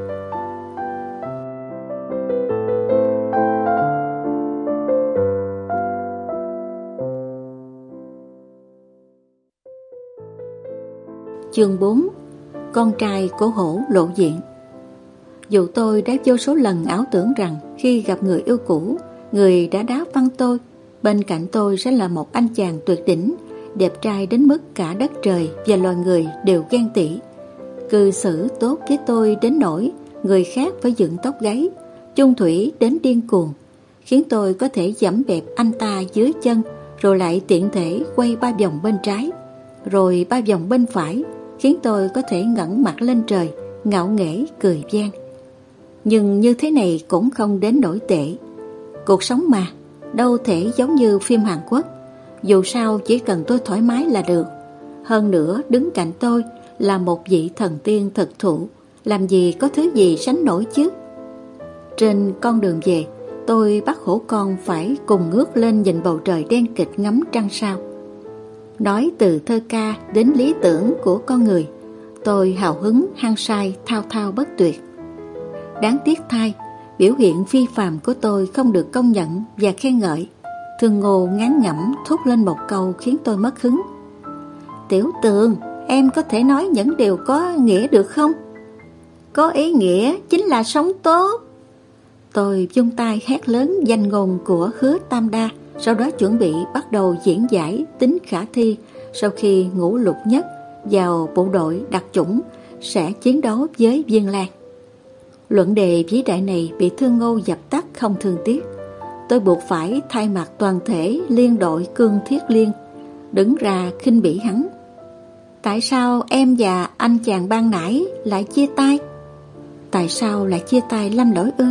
Chương 4: Con trai của hổ lộ diện. Dù tôi đã vô số lần ảo tưởng rằng khi gặp người yêu cũ, người đã đá văng tôi, bên cạnh tôi sẽ là một anh chàng tuyệt đỉnh, đẹp trai đến mức cả đất trời và loài người đều ghen tị, cư xử tốt với tôi đến nỗi người khác phải dựng tóc gáy, chung thủy đến điên cuồng, khiến tôi có thể giẫm bẹp anh ta dưới chân, rồi lại tiện thể quay 3 vòng bên trái, rồi 3 vòng bên phải, khiến tôi có thể ngẩng mặt lên trời, ngạo nghễ cười vang. Nhưng như thế này cũng không đến nỗi tệ. Cuộc sống mà, đâu thể giống như phim Hàn Quốc. Dù sao chỉ cần tôi thoải mái là được. Hơn nữa đứng cạnh tôi là một vị thần tiên thực thụ, làm gì có thứ gì sánh nổi chứ. Trên con đường về, tôi bắt hổ con phải cùng ngước lên nhìn bầu trời đen kịt ngắm trăng sao. Nói từ thơ ca đến lý tưởng của con người, tôi hào hứng hăng say thao thao bất tuyệt. Đáng tiếc thay, biểu hiện phi phàm của tôi không được công nhận và khen ngợi. Thương Ngô ngán ngẩm thốt lên một câu khiến tôi mất hứng: Tiểu Tường, em có thể nói những điều có nghĩa được không? Có ý nghĩa chính là sống tốt. Tôi vung tay hét lớn danh ngôn của Hứa Tam Đa, sau đó chuẩn bị bắt đầu diễn giải tính khả thi sau khi Ngũ Lục Nhất vào bộ đội đặc chủng sẽ chiến đấu với Viên Lan. Luận đề vĩ đại này bị Thương Ngô dập tắt không thương tiếc. Tôi buộc phải thay mặt toàn thể liên đội Cương Thiết Liên đứng ra khinh bỉ hắn. Tại sao em và anh chàng ban nãy lại chia tay? Tại sao lại chia tay Lâm Lỗi ư?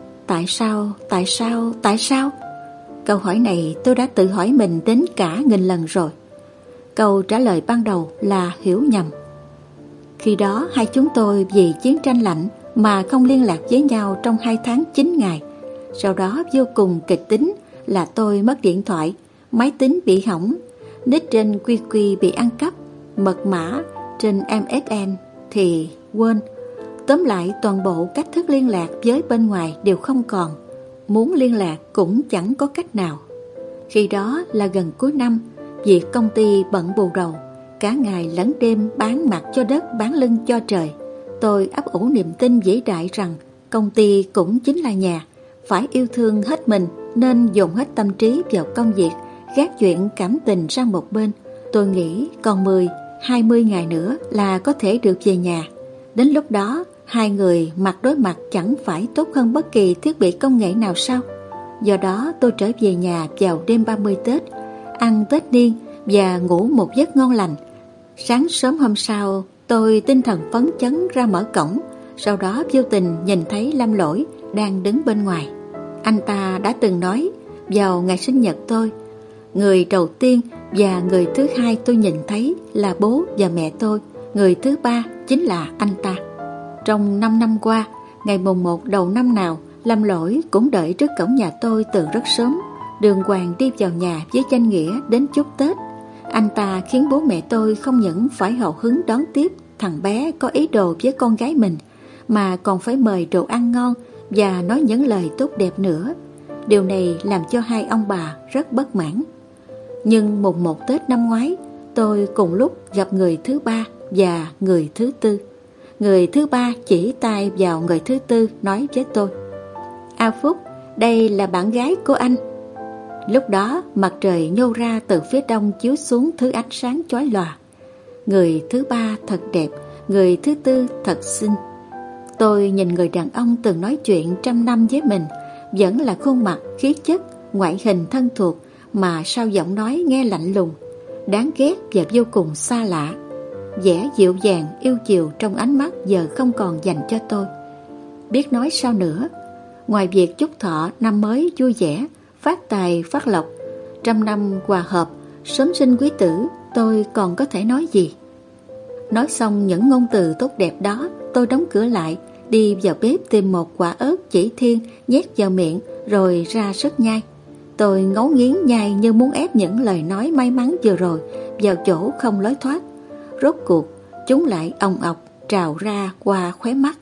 Tại sao? Câu hỏi này tôi đã tự hỏi mình đến cả nghìn lần rồi. Câu trả lời ban đầu là hiểu nhầm. Khi đó hai chúng tôi vì chiến tranh lạnh mà không liên lạc với nhau trong 2 tháng 9 ngày. Sau đó vô cùng kịch tính là tôi mất điện thoại, máy tính bị hỏng, nick trên QQ bị ăn cắp, mật mã trên MSN thì quên. Tóm lại toàn bộ cách thức liên lạc với bên ngoài đều không còn. Muốn liên lạc cũng chẳng có cách nào. Khi đó là gần cuối năm, việc công ty bận bù đầu, cả ngày lẫn đêm bán mặt cho đất bán lưng cho trời. Tôi ấp ủ niềm tin vĩ đại rằng công ty cũng chính là nhà, phải yêu thương hết mình nên dồn hết tâm trí vào công việc, gác chuyện cảm tình sang một bên. Tôi nghĩ còn 10-20 ngày nữa là có thể được về nhà. Đến lúc đó hai người mặt đối mặt chẳng phải tốt hơn bất kỳ thiết bị công nghệ nào sao? Do đó tôi trở về nhà vào đêm 30 Tết, ăn Tết niên và ngủ một giấc ngon lành. Sáng sớm hôm sau tôi tinh thần phấn chấn ra mở cổng, sau đó vô tình nhìn thấy Lâm Lỗi đang đứng bên ngoài. Anh ta đã từng nói vào ngày sinh nhật tôi, người đầu tiên và người thứ hai tôi nhìn thấy là bố và mẹ tôi, người thứ ba chính là anh ta. Trong 5 năm qua, ngày mùng 1 đầu năm nào, Lâm Lỗi cũng đợi trước cổng nhà tôi từ rất sớm, đường hoàng đi vào nhà với danh nghĩa đến chúc Tết. Anh ta khiến bố mẹ tôi không những phải hào hứng đón tiếp thằng bé có ý đồ với con gái mình, mà còn phải mời đồ ăn ngon và nói những lời tốt đẹp nữa. Điều này làm cho hai ông bà rất bất mãn. Nhưng mùng 1 Tết năm ngoái, tôi cùng lúc gặp người thứ ba và người thứ tư. Người thứ ba chỉ tay vào người thứ tư nói với tôi: "A Phúc, đây là bạn gái của anh." Lúc đó mặt trời nhô ra từ phía đông chiếu xuống thứ ánh sáng chói lòa. Người thứ ba thật đẹp, người thứ tư thật xinh. Tôi nhìn người đàn ông từng nói chuyện trăm năm với mình, vẫn là khuôn mặt, khí chất, ngoại hình thân thuộc, mà sao giọng nói nghe lạnh lùng, đáng ghét và vô cùng xa lạ. Vẻ dịu dàng, yêu chiều trong ánh mắt giờ không còn dành cho tôi. Biết nói sao nữa, ngoài việc chúc thọ năm mới vui vẻ, phát tài phát lộc, trăm năm hòa hợp, sớm sinh quý tử, tôi còn có thể nói gì? Nói xong những ngôn từ tốt đẹp đó, tôi đóng cửa lại, đi vào bếp tìm một quả ớt chỉ thiên nhét vào miệng rồi ra sức nhai. Tôi ngấu nghiến nhai như muốn ép những lời nói may mắn vừa rồi vào chỗ không lối thoát. Rốt cuộc chúng lại òng ọc trào ra qua khóe mắt.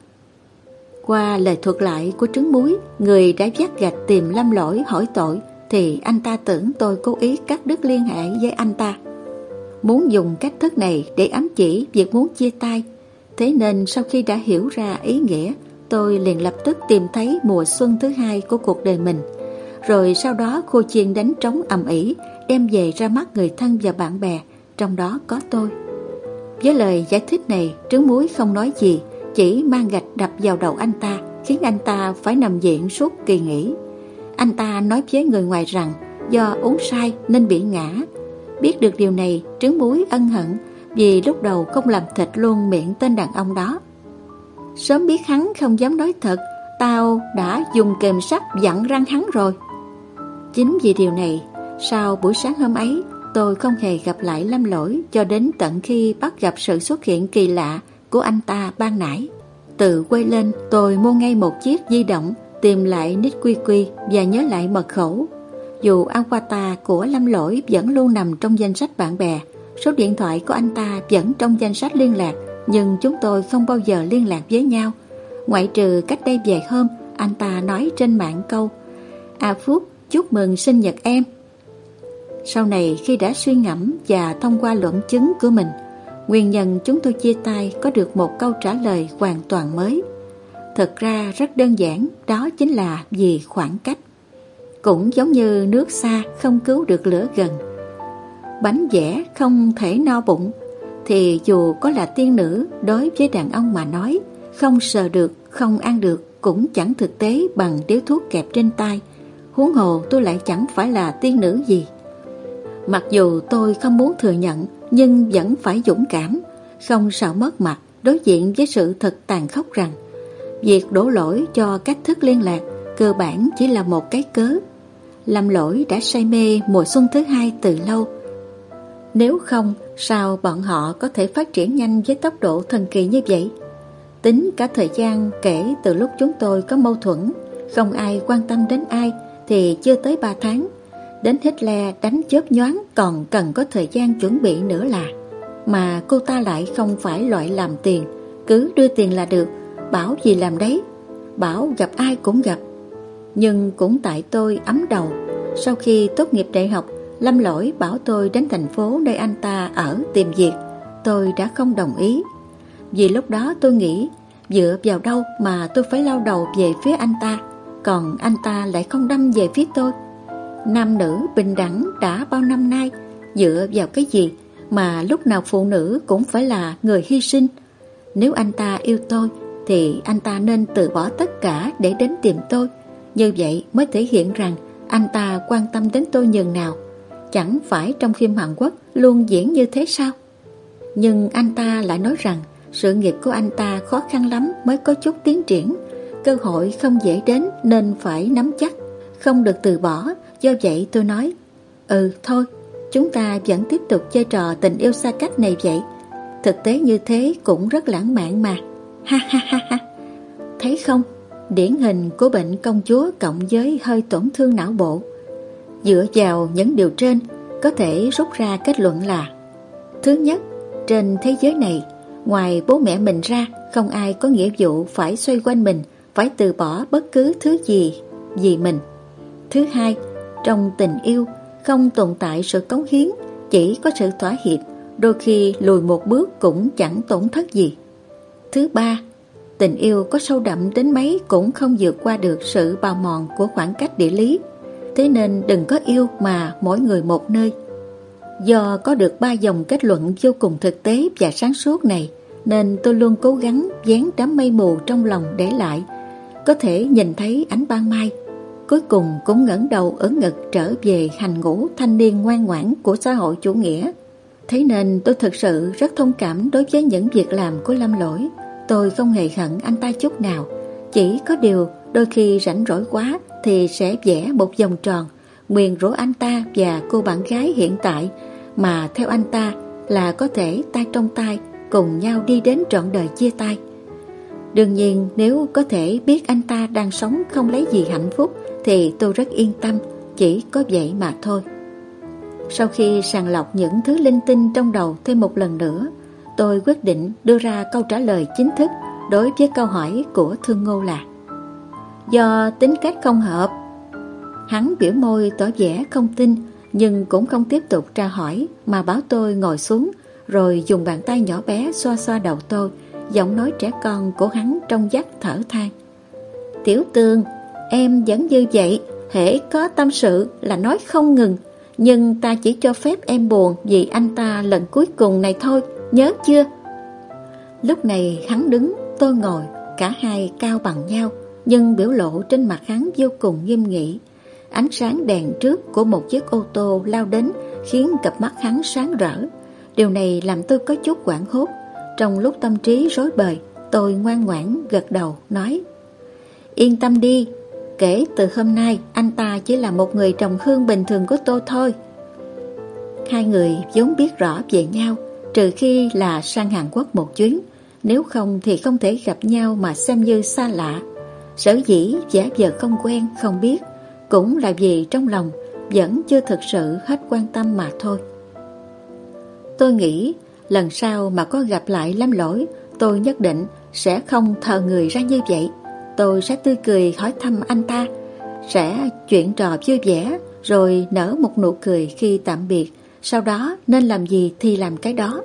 Qua lời thuật lại của trứng muối, người đã vác gạch tìm Lâm Lỗi hỏi tội, thì anh ta tưởng tôi cố ý cắt đứt liên hệ với anh ta, muốn dùng cách thức này để ám chỉ việc muốn chia tay. Thế nên sau khi đã hiểu ra ý nghĩa, tôi liền lập tức tìm thấy mùa xuân thứ hai của cuộc đời mình. Rồi sau đó khô chiên đánh trống ầm ĩ, đem về ra mắt người thân và bạn bè, trong đó có tôi. Với lời giải thích này, trứng muối không nói gì, chỉ mang gạch đập vào đầu anh ta, khiến anh ta phải nằm viện suốt kỳ nghỉ. Anh ta nói với người ngoài rằng do uống sai nên bị ngã. Biết được điều này, trứng muối ân hận vì lúc đầu không làm thịt luôn miệng tên đàn ông đó. Sớm biết hắn không dám nói thật, tao đã dùng kềm sắt vặn răng hắn rồi. Chính vì điều này, sau buổi sáng hôm ấy, tôi không hề gặp lại Lâm Lỗi cho đến tận khi bắt gặp sự xuất hiện kỳ lạ của anh ta ban nãy. Tự quay lên, tôi mua ngay một chiếc di động, tìm lại nick QQ và nhớ lại mật khẩu. Dù avatar của Lâm Lỗi vẫn luôn nằm trong danh sách bạn bè, số điện thoại của anh ta vẫn trong danh sách liên lạc, nhưng chúng tôi không bao giờ liên lạc với nhau. Ngoại trừ cách đây vài hôm, anh ta nói trên mạng câu: "A Phúc, chúc mừng sinh nhật em." Sau này khi đã suy ngẫm và thông qua luận chứng của mình, nguyên nhân chúng tôi chia tay có được một câu trả lời hoàn toàn mới. Thật ra rất đơn giản, đó chính là vì khoảng cách. Cũng giống như nước xa không cứu được lửa gần, bánh dẻ không thể no bụng, thì dù có là tiên nữ, đối với đàn ông mà nói, không sờ được, không ăn được cũng chẳng thực tế bằng điếu thuốc kẹp trên tay. Huống hồ tôi lại chẳng phải là tiên nữ gì. Mặc dù tôi không muốn thừa nhận, nhưng vẫn phải dũng cảm, không sợ mất mặt, đối diện với sự thật tàn khốc rằng việc đổ lỗi cho cách thức liên lạc cơ bản chỉ là một cái cớ. Lâm Lỗi đã say mê mùa xuân thứ hai từ lâu. Nếu không, Sao bọn họ có thể phát triển nhanh với tốc độ thần kỳ như vậy? Tính cả thời gian kể từ lúc chúng tôi có mâu thuẫn, không ai quan tâm đến ai, thì chưa tới 3 tháng. Đến Hitler đánh chớp nhoáng còn cần có thời gian chuẩn bị nữa là. Mà cô ta lại không phải loại làm tiền, cứ đưa tiền là được, bảo gì làm đấy, bảo gặp ai cũng gặp. Nhưng cũng tại tôi ấm đầu, sau khi tốt nghiệp đại học, Lâm Lỗi bảo tôi đến thành phố nơi anh ta ở tìm việc. Tôi đã không đồng ý, vì lúc đó tôi nghĩ dựa vào đâu mà tôi phải lao đầu về phía anh ta, còn anh ta lại không đâm về phía tôi. Nam nữ bình đẳng đã bao năm nay, dựa vào cái gì mà lúc nào phụ nữ cũng phải là người hy sinh? Nếu anh ta yêu tôi thì anh ta nên từ bỏ tất cả để đến tìm tôi. Như vậy mới thể hiện rằng anh ta quan tâm đến tôi nhường nào. Chẳng phải trong phim Hàn Quốc luôn diễn như thế sao? Nhưng anh ta lại nói rằng sự nghiệp của anh ta khó khăn lắm mới có chút tiến triển, cơ hội không dễ đến nên phải nắm chắc, không được từ bỏ. Do vậy tôi nói, thôi, chúng ta vẫn tiếp tục chơi trò tình yêu xa cách này vậy. Thực tế như thế cũng rất lãng mạn mà. Ha ha ha ha. Thấy không, điển hình của bệnh công chúa cộng với hơi tổn thương não bộ. Dựa vào những điều trên, có thể rút ra kết luận là: thứ nhất, trên thế giới này, ngoài bố mẹ mình ra, không ai có nghĩa vụ phải xoay quanh mình, phải từ bỏ bất cứ thứ gì vì mình. Thứ hai, trong tình yêu không tồn tại sự cống hiến, chỉ có sự thỏa hiệp, đôi khi lùi một bước cũng chẳng tổn thất gì. Thứ ba, tình yêu có sâu đậm đến mấy cũng không vượt qua được sự bào mòn của khoảng cách địa lý. Thế nên đừng có yêu mà mỗi người một nơi. Do có được 3 dòng kết luận vô cùng thực tế và sáng suốt này, nên tôi luôn cố gắng vén đám mây mù trong lòng để lại, có thể nhìn thấy ánh ban mai. Cuối cùng cũng ngẩng đầu ưỡn ngực trở về hành ngũ thanh niên ngoan ngoãn của xã hội chủ nghĩa. Thế nên tôi thực sự rất thông cảm đối với những việc làm của Lâm Lỗi. Tôi không hề hận anh ta chút nào. Chỉ có điều đôi khi rảnh rỗi quá thì sẽ vẽ một vòng tròn, nguyền rủa anh ta và cô bạn gái hiện tại, mà theo anh ta là có thể tay trong tay cùng nhau đi đến trọn đời chia tay. Đương nhiên nếu có thể biết anh ta đang sống không lấy gì hạnh phúc thì tôi rất yên tâm, chỉ có vậy mà thôi. Sau khi sàng lọc những thứ linh tinh trong đầu thêm một lần nữa, tôi quyết định đưa ra câu trả lời chính thức đối với câu hỏi của Thương Ngô là: do tính cách không hợp. Hắn biểu môi tỏ vẻ không tin, nhưng cũng không tiếp tục tra hỏi mà bảo tôi ngồi xuống, rồi dùng bàn tay nhỏ bé xoa xoa đầu tôi. Giọng nói trẻ con của hắn trong vắt thở than: Tiểu Tương, em vẫn như vậy, hễ có tâm sự là nói không ngừng, nhưng ta chỉ cho phép em buồn vì anh ta lần cuối cùng này thôi, nhớ chưa? Lúc này hắn đứng, tôi ngồi, cả hai cao bằng nhau, nhưng biểu lộ trên mặt hắn vô cùng nghiêm nghị. Ánh sáng đèn trước của một chiếc ô tô lao đến khiến cặp mắt hắn sáng rỡ. Điều này làm tôi có chút hoảng hốt. Trong lúc tâm trí rối bời, tôi ngoan ngoãn gật đầu nói: Yên tâm đi, kể từ hôm nay anh ta chỉ là một người trồng hương bình thường của tôi thôi. Hai người vốn biết rõ về nhau, trừ khi là sang Hàn Quốc một chuyến, nếu không thì không thể gặp nhau mà xem như xa lạ. Sở dĩ giả vờ không quen không biết, cũng là vì trong lòng vẫn chưa thực sự hết quan tâm mà thôi. Tôi nghĩ lần sau mà có gặp lại Lâm Lỗi, tôi nhất định sẽ không thờ người ra như vậy. Tôi sẽ tươi cười hỏi thăm anh ta, sẽ chuyện trò vui vẻ, rồi nở một nụ cười khi tạm biệt. Sau đó nên làm gì thì làm cái đó.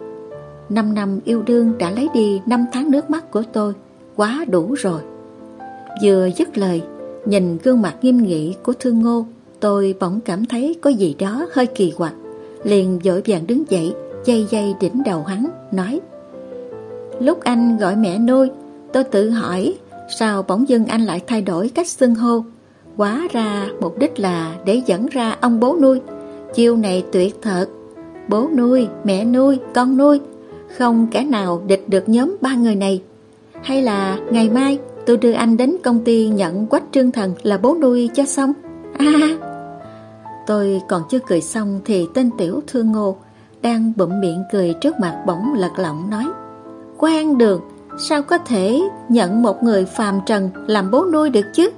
5 năm yêu đương đã lấy đi 5 tháng nước mắt của tôi, quá đủ rồi. Vừa dứt lời, nhìn gương mặt nghiêm nghị của Thương Ngô, tôi bỗng cảm thấy có gì đó hơi kỳ quặc, liền vội vàng đứng dậy, dây dây đỉnh đầu hắn, nói: Lúc anh gọi mẹ nuôi, tôi tự hỏi sao bỗng dưng anh lại thay đổi cách xưng hô. Hóa ra mục đích là để dẫn ra ông bố nuôi. Chiêu này tuyệt thật. Bố nuôi, mẹ nuôi, con nuôi, không kẻ nào địch được nhóm 3 người này. Hay là ngày mai tôi đưa anh đến công ty nhận Quách Trương Thần là bố nuôi cho xong. Tôi còn chưa cười xong thì tên tiểu Thương Ngô đang bụm miệng cười trước mặt bỗng lật lọng nói: Quang Đường, sao có thể nhận một người phàm trần làm bố nuôi được chứ?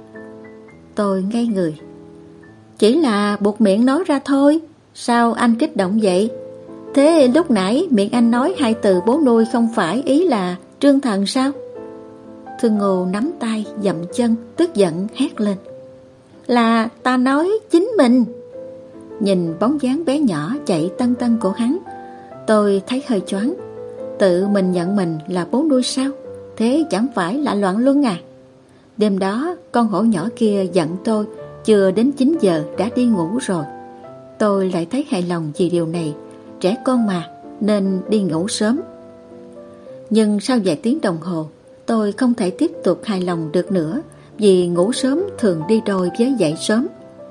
Tôi ngây người. Chỉ là buột miệng nói ra thôi, sao anh kích động vậy? Thế lúc nãy miệng anh nói hai từ bố nuôi không phải ý là Trương Thần sao? Thương Ngô nắm tay dậm chân, tức giận hét lên: Là ta nói chính mình. Nhìn bóng dáng bé nhỏ chạy tân tân của hắn, tôi thấy hơi choáng. Tự mình nhận mình là bố nuôi sao? Thế chẳng phải là loạn luân à? Đêm đó con hổ nhỏ kia giận tôi chưa đến 9 giờ đã đi ngủ rồi. Tôi lại thấy hài lòng vì điều này, trẻ con mà nên đi ngủ sớm. Nhưng sau vài tiếng đồng hồ, tôi không thể tiếp tục hài lòng được nữa, vì ngủ sớm thường đi đôi với dậy sớm.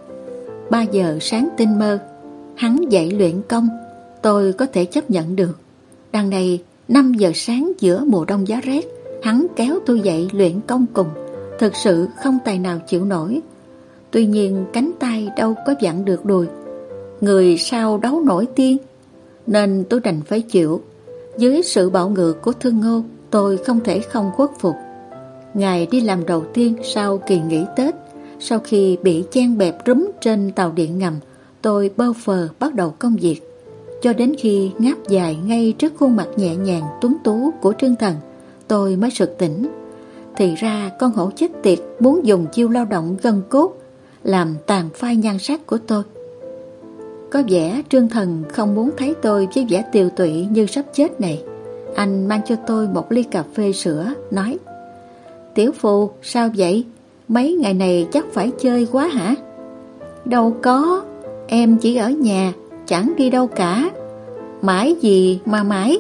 3 giờ sáng tinh mơ, hắn dậy luyện công, tôi có thể chấp nhận được. Đằng này 5 giờ sáng giữa mùa đông giá rét, hắn kéo tôi dậy luyện công cùng, thực sự không tài nào chịu nổi. Tuy nhiên cánh tay đâu có vặn được đùi, người sao đấu nổi tiên, nên tôi đành phải chịu. Dưới sự bạo ngược của Thương Ngô, tôi không thể không khuất phục. Ngày đi làm đầu tiên sau kỳ nghỉ Tết, sau khi bị chen bẹp rúm trên tàu điện ngầm, tôi bơ phờ bắt đầu công việc, cho đến khi ngáp dài ngay trước khuôn mặt nhẹ nhàng tuấn tú của Trương Thần, tôi mới sực tỉnh. Thì ra con hổ chết tiệt muốn dùng chiêu lao động gân cốt làm tàn phai nhan sắc của tôi. Có vẻ Trương Thần không muốn thấy tôi với vẻ tiều tụy như sắp chết này. Anh mang cho tôi một ly cà phê sữa, nói: Tiểu Phù, sao vậy? Mấy ngày này chắc phải chơi quá hả? Đâu có, em chỉ ở nhà, chẳng đi đâu cả. Mãi gì mà mãi?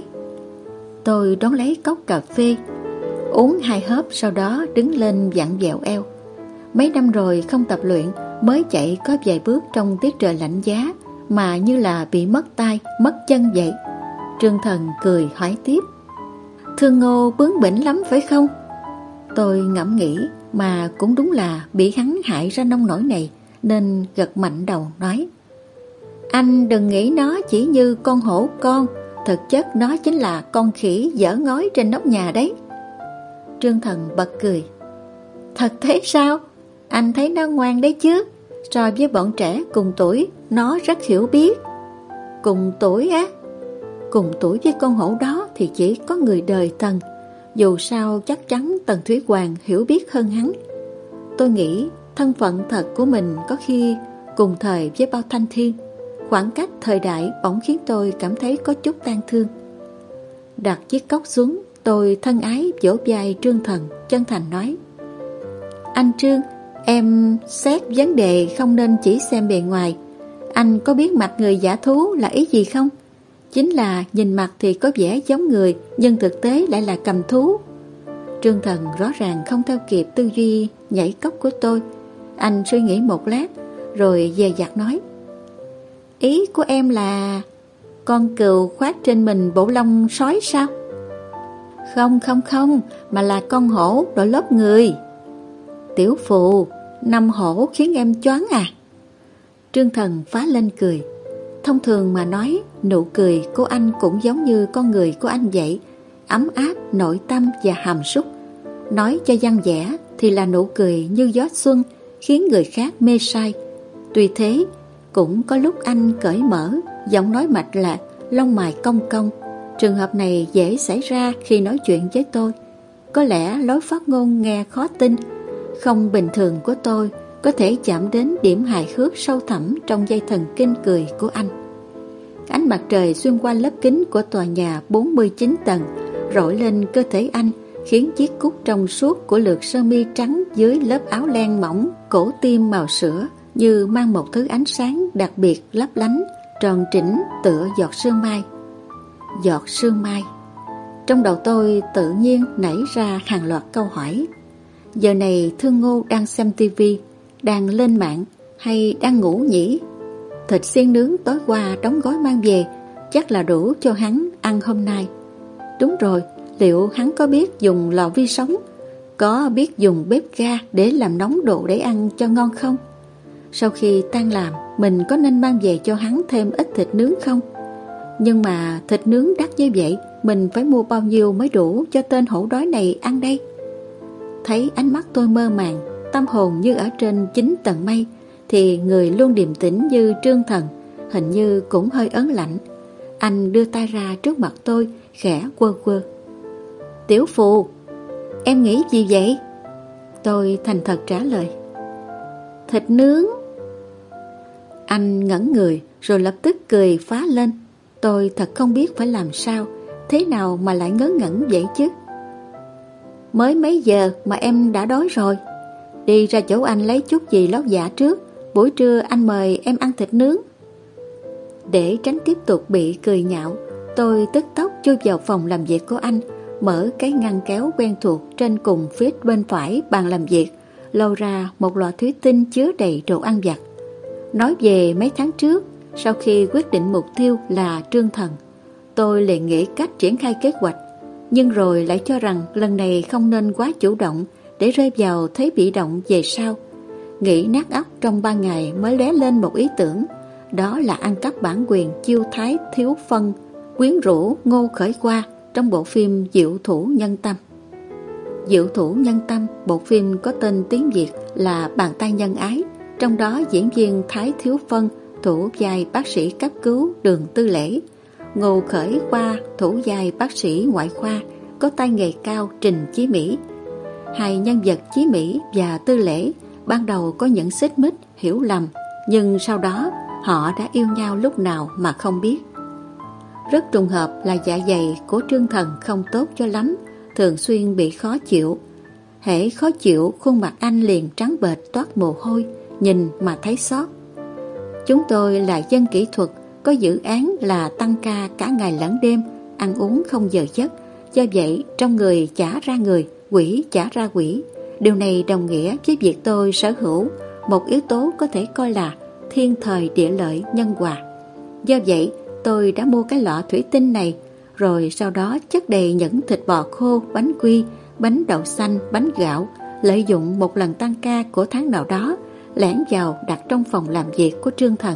Tôi đón lấy cốc cà phê, uống 2 hớp, sau đó đứng lên vặn vẹo eo. Mấy năm rồi không tập luyện, mới chạy có vài bước trong tiết trời lạnh giá mà như là bị mất tay, mất chân vậy. Trương Thần cười hỏi tiếp: Thương Ngô bướng bỉnh lắm phải không? Tôi ngẫm nghĩ mà cũng đúng là bị hắn hại ra nông nỗi này, nên gật mạnh đầu nói: Anh đừng nghĩ nó chỉ như con hổ con, thực chất nó chính là con khỉ dở ngói trên nóc nhà đấy. Trương Thần bật cười: Thật thế sao? Anh thấy nó ngoan đấy chứ. So với bọn trẻ cùng tuổi, nó rất hiểu biết. Cùng tuổi á? Cùng tuổi với con hổ đó thì chỉ có người đời Tần. Dù sao chắc chắn Tần Thủy Hoàng hiểu biết hơn hắn. Tôi nghĩ thân phận thật của mình có khi cùng thời với Bao Thanh Thiên. Khoảng cách thời đại bỗng khiến tôi cảm thấy có chút tang thương. Đặt chiếc cốc xuống, tôi thân ái vỗ vai Trương Thần, chân thành nói: Anh Trương, em xét vấn đề không nên chỉ xem bề ngoài. Anh có biết mặt người giả thú là ý gì không? Chính là nhìn mặt thì có vẻ giống người, nhưng thực tế lại là cầm thú. Trương Thần rõ ràng không theo kịp tư duy nhảy cốc của tôi. Anh suy nghĩ một lát rồi dè dặt nói: Ý của em là con cừu khoác trên mình bộ lông sói sao? Không, mà là con hổ đội lót người. Tiểu Phù, năm hổ khiến em choáng à? Trương Thần phá lên cười. Thông thường mà nói, nụ cười của anh cũng giống như con người của anh vậy, ấm áp, nội tâm và hàm súc. Nói cho văn vẻ thì là nụ cười như gió xuân, khiến người khác mê say. Tuy thế, cũng có lúc anh cởi mở, giọng nói mạch lạc, lông mày cong cong. Trường hợp này dễ xảy ra khi nói chuyện với tôi. Có lẽ lối phát ngôn nghe khó tin, không bình thường của tôi có thể chạm đến điểm hài hước sâu thẳm trong dây thần kinh cười của anh. Ánh mặt trời xuyên qua lớp kính của tòa nhà 49 tầng rọi lên cơ thể anh, khiến chiếc cúc trong suốt của lược sơ mi trắng dưới lớp áo len mỏng cổ tim màu sữa như mang một thứ ánh sáng đặc biệt lấp lánh, tròn trĩnh tựa giọt sương mai. Giọt sương mai. Trong đầu tôi tự nhiên nảy ra hàng loạt câu hỏi. Giờ này Thương Ngô đang xem tivi, đang lên mạng hay đang ngủ nhỉ? Thịt xiên nướng tối qua đóng gói mang về chắc là đủ cho hắn ăn hôm nay. Đúng rồi, liệu hắn có biết dùng lò vi sóng, có biết dùng bếp ga để làm nóng đồ để ăn cho ngon không? Sau khi tan làm, mình có nên mang về cho hắn thêm ít thịt nướng không? Nhưng mà thịt nướng đắt như vậy, mình phải mua bao nhiêu mới đủ cho tên hổ đói này ăn đây? Thấy ánh mắt tôi mơ màng, tâm hồn như ở trên 9 tầng mây, thì người luôn điềm tĩnh như Trương Thần hình như cũng hơi ớn lạnh. Anh đưa tay ra trước mặt tôi, khẽ quơ quơ. Tiểu Phù, em nghĩ gì vậy? Tôi thành thật trả lời. Thịt nướng. Anh ngẩn người rồi lập tức cười phá lên. Tôi thật không biết phải làm sao, thế nào mà lại ngớ ngẩn vậy chứ. Mới mấy giờ mà em đã đói rồi. Đi ra chỗ anh lấy chút gì lót dạ trước, buổi trưa anh mời em ăn thịt nướng. Để tránh tiếp tục bị cười nhạo, tôi tức tốc chui vào phòng làm việc của anh, mở cái ngăn kéo quen thuộc trên cùng phía bên phải bàn làm việc, lôi ra một lọ thủy tinh chứa đầy đồ ăn vặt. Nói về mấy tháng trước, sau khi quyết định mục tiêu là Trương Thần, tôi liền nghĩ cách triển khai kế hoạch, nhưng rồi lại cho rằng lần này không nên quá chủ động để rơi vào thế bị động về sau. Nghĩ nát óc trong 3 ngày mới lóe lên một ý tưởng, đó là ăn cắp bản quyền chiêu thái thiếu phân, quyến rũ Ngô Khởi Hoa trong bộ phim Diệu Thủ Nhân Tâm. Diệu Thủ Nhân Tâm, bộ phim có tên tiếng Việt là Bàn Tay Nhân Ái, trong đó diễn viên Thái Thiếu Phân thủ vai bác sĩ cấp cứu Đường Tư Lễ, Ngô Khởi Hoa thủ vai bác sĩ ngoại khoa có tay nghề cao Trình Chí Mỹ. Hai nhân vật Chí Mỹ và Tư Lễ ban đầu có những xích mích, hiểu lầm, nhưng sau đó họ đã yêu nhau lúc nào mà không biết. Rất trùng hợp là dạ dày của Trương Thần không tốt cho lắm, thường xuyên bị khó chịu. Hễ khó chịu, khuôn mặt anh liền trắng bệch toát mồ hôi, nhìn mà thấy xót. Chúng tôi là dân kỹ thuật, có dự án là tăng ca cả ngày lẫn đêm, ăn uống không giờ giấc. Do vậy, trong người chả ra người, quỷ chả ra quỷ. Điều này đồng nghĩa với việc tôi sở hữu một yếu tố có thể coi là thiên thời địa lợi nhân hòa. Do vậy, tôi đã mua cái lọ thủy tinh này, rồi sau đó chất đầy những thịt bò khô, bánh quy, bánh đậu xanh, bánh gạo, lợi dụng một lần tăng ca của tháng nào đó, lẻn vào đặt trong phòng làm việc của Trương Thần.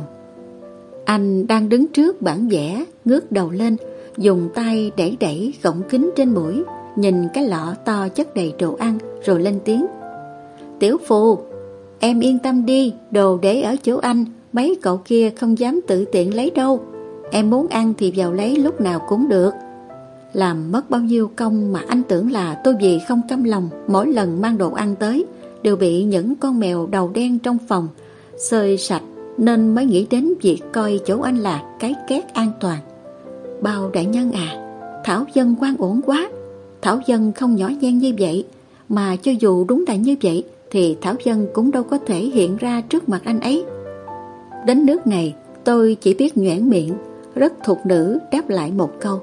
Anh đang đứng trước bảng vẽ, ngước đầu lên, dùng tay đẩy đẩy gọng kính trên mũi, nhìn cái lọ to chất đầy đồ ăn, rồi lên tiếng. Tiểu Phù, em yên tâm đi, đồ để ở chỗ anh, mấy cậu kia không dám tự tiện lấy đâu. Em muốn ăn thì vào lấy lúc nào cũng được. Làm mất bao nhiêu công mà anh tưởng là tôi vì không căm lòng mỗi lần mang đồ ăn tới đều bị những con mèo đầu đen trong phòng xơi sạch, nên mới nghĩ đến việc coi chỗ anh là cái két an toàn. Bao đại nhân à, Thảo Dân oan uổng quá. Thảo Dân không nhỏ nhen như vậy, mà cho dù đúng là như vậy thì Thảo Dân cũng đâu có thể hiện ra trước mặt anh ấy. Đến nước này tôi chỉ biết nhoẻn miệng, rất thục nữ đáp lại một câu.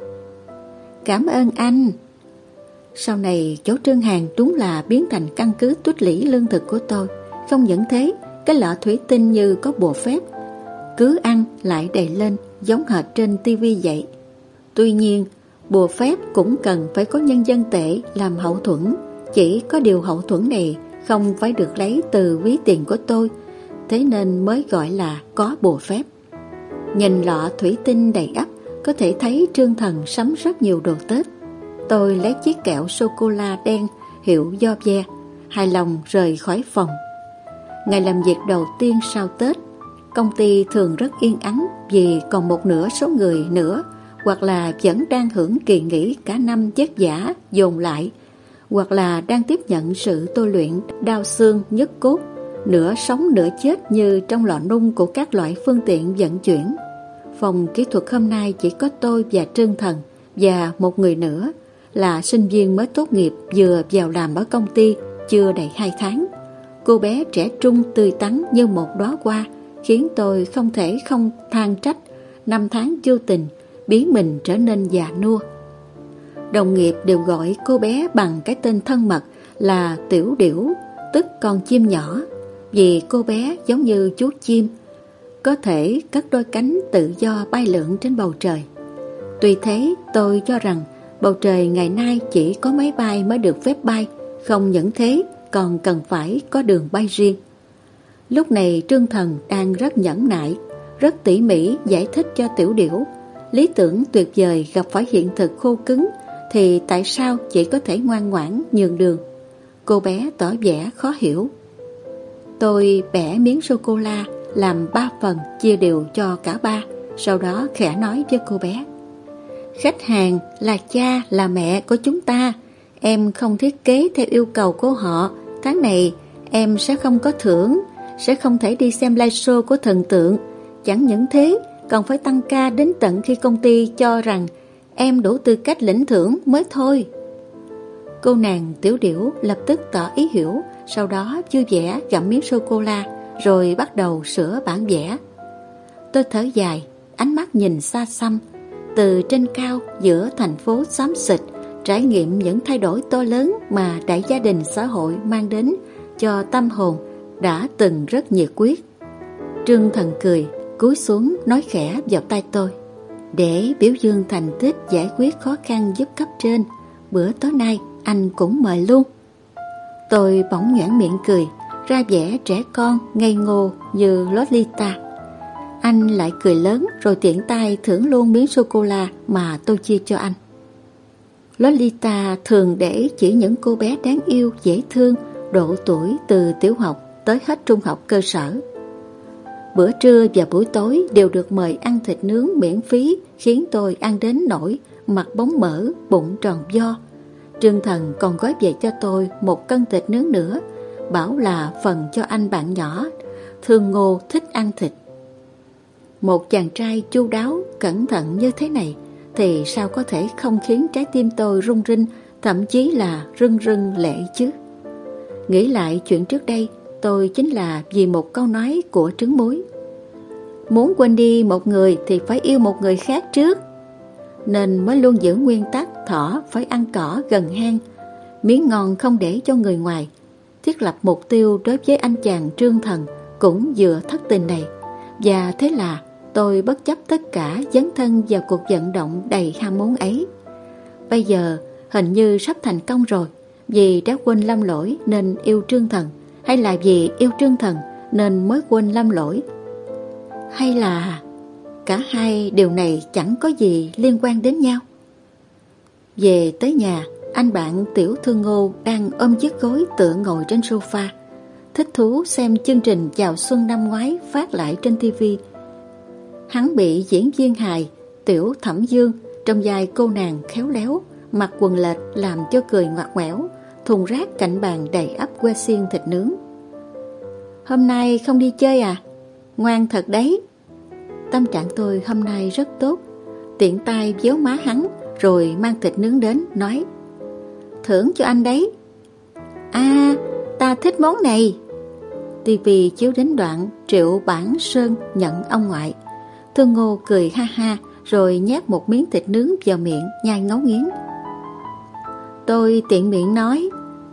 Cảm ơn anh. Sau này chỗ Trương Hàn đúng là biến thành căn cứ tuýt lỷ lương thực của tôi. Không những thế, cái lọ thủy tinh như có bùa phép, cứ ăn lại đầy lên giống hệt trên tivi vậy. Tuy nhiên, bùa phép cũng cần phải có nhân dân tệ làm hậu thuẫn. Chỉ có điều hậu thuẫn này không phải được lấy từ ví tiền của tôi, thế nên mới gọi là có bùa phép. Nhìn lọ thủy tinh đầy ắp, có thể thấy Trương Thần sắm rất nhiều đồ Tết. Tôi lấy chiếc kẹo sô-cô-la đen hiệu do ve, hài lòng rời khỏi phòng. Ngày làm việc đầu tiên sau Tết, công ty thường rất yên ắng vì còn một nửa số người nữa hoặc là vẫn đang hưởng kỳ nghỉ cả năm vất vả dồn lại, hoặc là đang tiếp nhận sự tôi luyện đau xương nhức cốt, nửa sống nửa chết như trong lò nung của các loại phương tiện vận chuyển. Phòng kỹ thuật hôm nay chỉ có tôi và Trương Thần và một người nữa là sinh viên mới tốt nghiệp vừa vào làm ở công ty chưa đầy 2 tháng. Cô bé trẻ trung tươi tắn như một đóa hoa, khiến tôi không thể không than trách 5 tháng vô tình biến mình trở nên già nua. Đồng nghiệp đều gọi cô bé bằng cái tên thân mật là Tiểu Điểu, tức con chim nhỏ, vì cô bé giống như chú chim, có thể cất đôi cánh tự do bay lượn trên bầu trời. Tuy thế, tôi cho rằng bầu trời ngày nay chỉ có máy bay mới được phép bay, không những thế còn cần phải có đường bay riêng. Lúc này Trương Thần đang rất nhẫn nại, rất tỉ mỉ giải thích cho Tiểu Điểu Lý tưởng tuyệt vời gặp phải hiện thực khô cứng thì tại sao chị có thể ngoan ngoãn nhường đường? Cô bé tỏ vẻ khó hiểu. Tôi bẻ miếng sô-cô-la làm 3 phần chia đều cho cả ba, sau đó khẽ nói với cô bé: khách hàng là cha là mẹ của chúng ta. Em không thiết kế theo yêu cầu của họ. Tháng này em sẽ không có thưởng, sẽ không thể đi xem live show của thần tượng. Chẳng những thế, còn phải tăng ca đến tận khi công ty cho rằng em đủ tư cách lĩnh thưởng mới thôi. Cô nàng tiểu điểu lập tức tỏ ý hiểu, sau đó vui vẻ gặm miếng sô-cô-la rồi bắt đầu sửa bản vẽ. Tôi thở dài, ánh mắt nhìn xa xăm. Từ trên cao giữa thành phố xám xịt, trải nghiệm những thay đổi to lớn mà đại gia đình xã hội mang đến cho tâm hồn đã từng rất nhiệt quyết. Trương Thần cười, cúi xuống nói khẽ vào tai tôi: để biểu dương thành tích giải quyết khó khăn giúp cấp trên, bữa tối nay anh cũng mời luôn. Tôi bỗng nhoẻn miệng cười, ra vẻ trẻ con ngây ngô như Lolita. Anh lại cười lớn rồi tiện tay thưởng luôn miếng sô-cô-la mà tôi chia cho anh. Lolita thường để chỉ những cô bé đáng yêu dễ thương, độ tuổi từ tiểu học tới hết trung học cơ sở. Bữa trưa và buổi tối đều được mời ăn thịt nướng miễn phí, khiến tôi ăn đến nỗi mặt bóng mỡ, bụng tròn vo. Trương Thần còn gói về cho tôi 1 cân thịt nướng nữa, bảo là phần cho anh bạn nhỏ Thương Ngô thích ăn thịt. Một chàng trai chu đáo, cẩn thận như thế này thì sao có thể không khiến trái tim tôi rung rinh, thậm chí là rưng rưng lệ chứ. Nghĩ lại chuyện trước đây, tôi chính là vì một câu nói của trứng muối: muốn quên đi một người thì phải yêu một người khác trước, nên mới luôn giữ nguyên tắc thỏ phải ăn cỏ gần hang, miếng ngon không để cho người ngoài. Thiết lập mục tiêu đối với anh chàng Trương Thần cũng vừa thất tình này, và thế là tôi bất chấp tất cả dấn thân vào cuộc vận động đầy ham muốn ấy. Bây giờ hình như sắp thành công rồi, vì đã quên Lâm Lỗi nên yêu Trương Thần, hay là vì yêu Trương Thần nên mới quên Lâm Lỗi, hay là cả hai điều này chẳng có gì liên quan đến nhau. Về tới nhà, anh bạn Tiểu Thương Ngô đang ôm chiếc gối tựa ngồi trên sofa, thích thú xem chương trình chào xuân năm ngoái phát lại trên TV. Hắn bị diễn viên hài Tiểu Thẩm Dương trong vai cô nàng khéo léo, mặc quần lệch làm cho cười ngoặt ngoẻo, thùng rác cạnh bàn đầy ắp que xiên thịt nướng. Hôm nay không đi chơi à? Ngoan thật đấy. Tâm trạng tôi hôm nay rất tốt, tiện tay véo má hắn rồi mang thịt nướng đến, nói: thưởng cho anh đấy. À, ta thích món này. TV chiếu đến đoạn Triệu Bản Sơn nhận ông ngoại. Thương Ngô cười ha ha rồi nhét một miếng thịt nướng vào miệng, nhai ngấu nghiến. Tôi tiện miệng nói: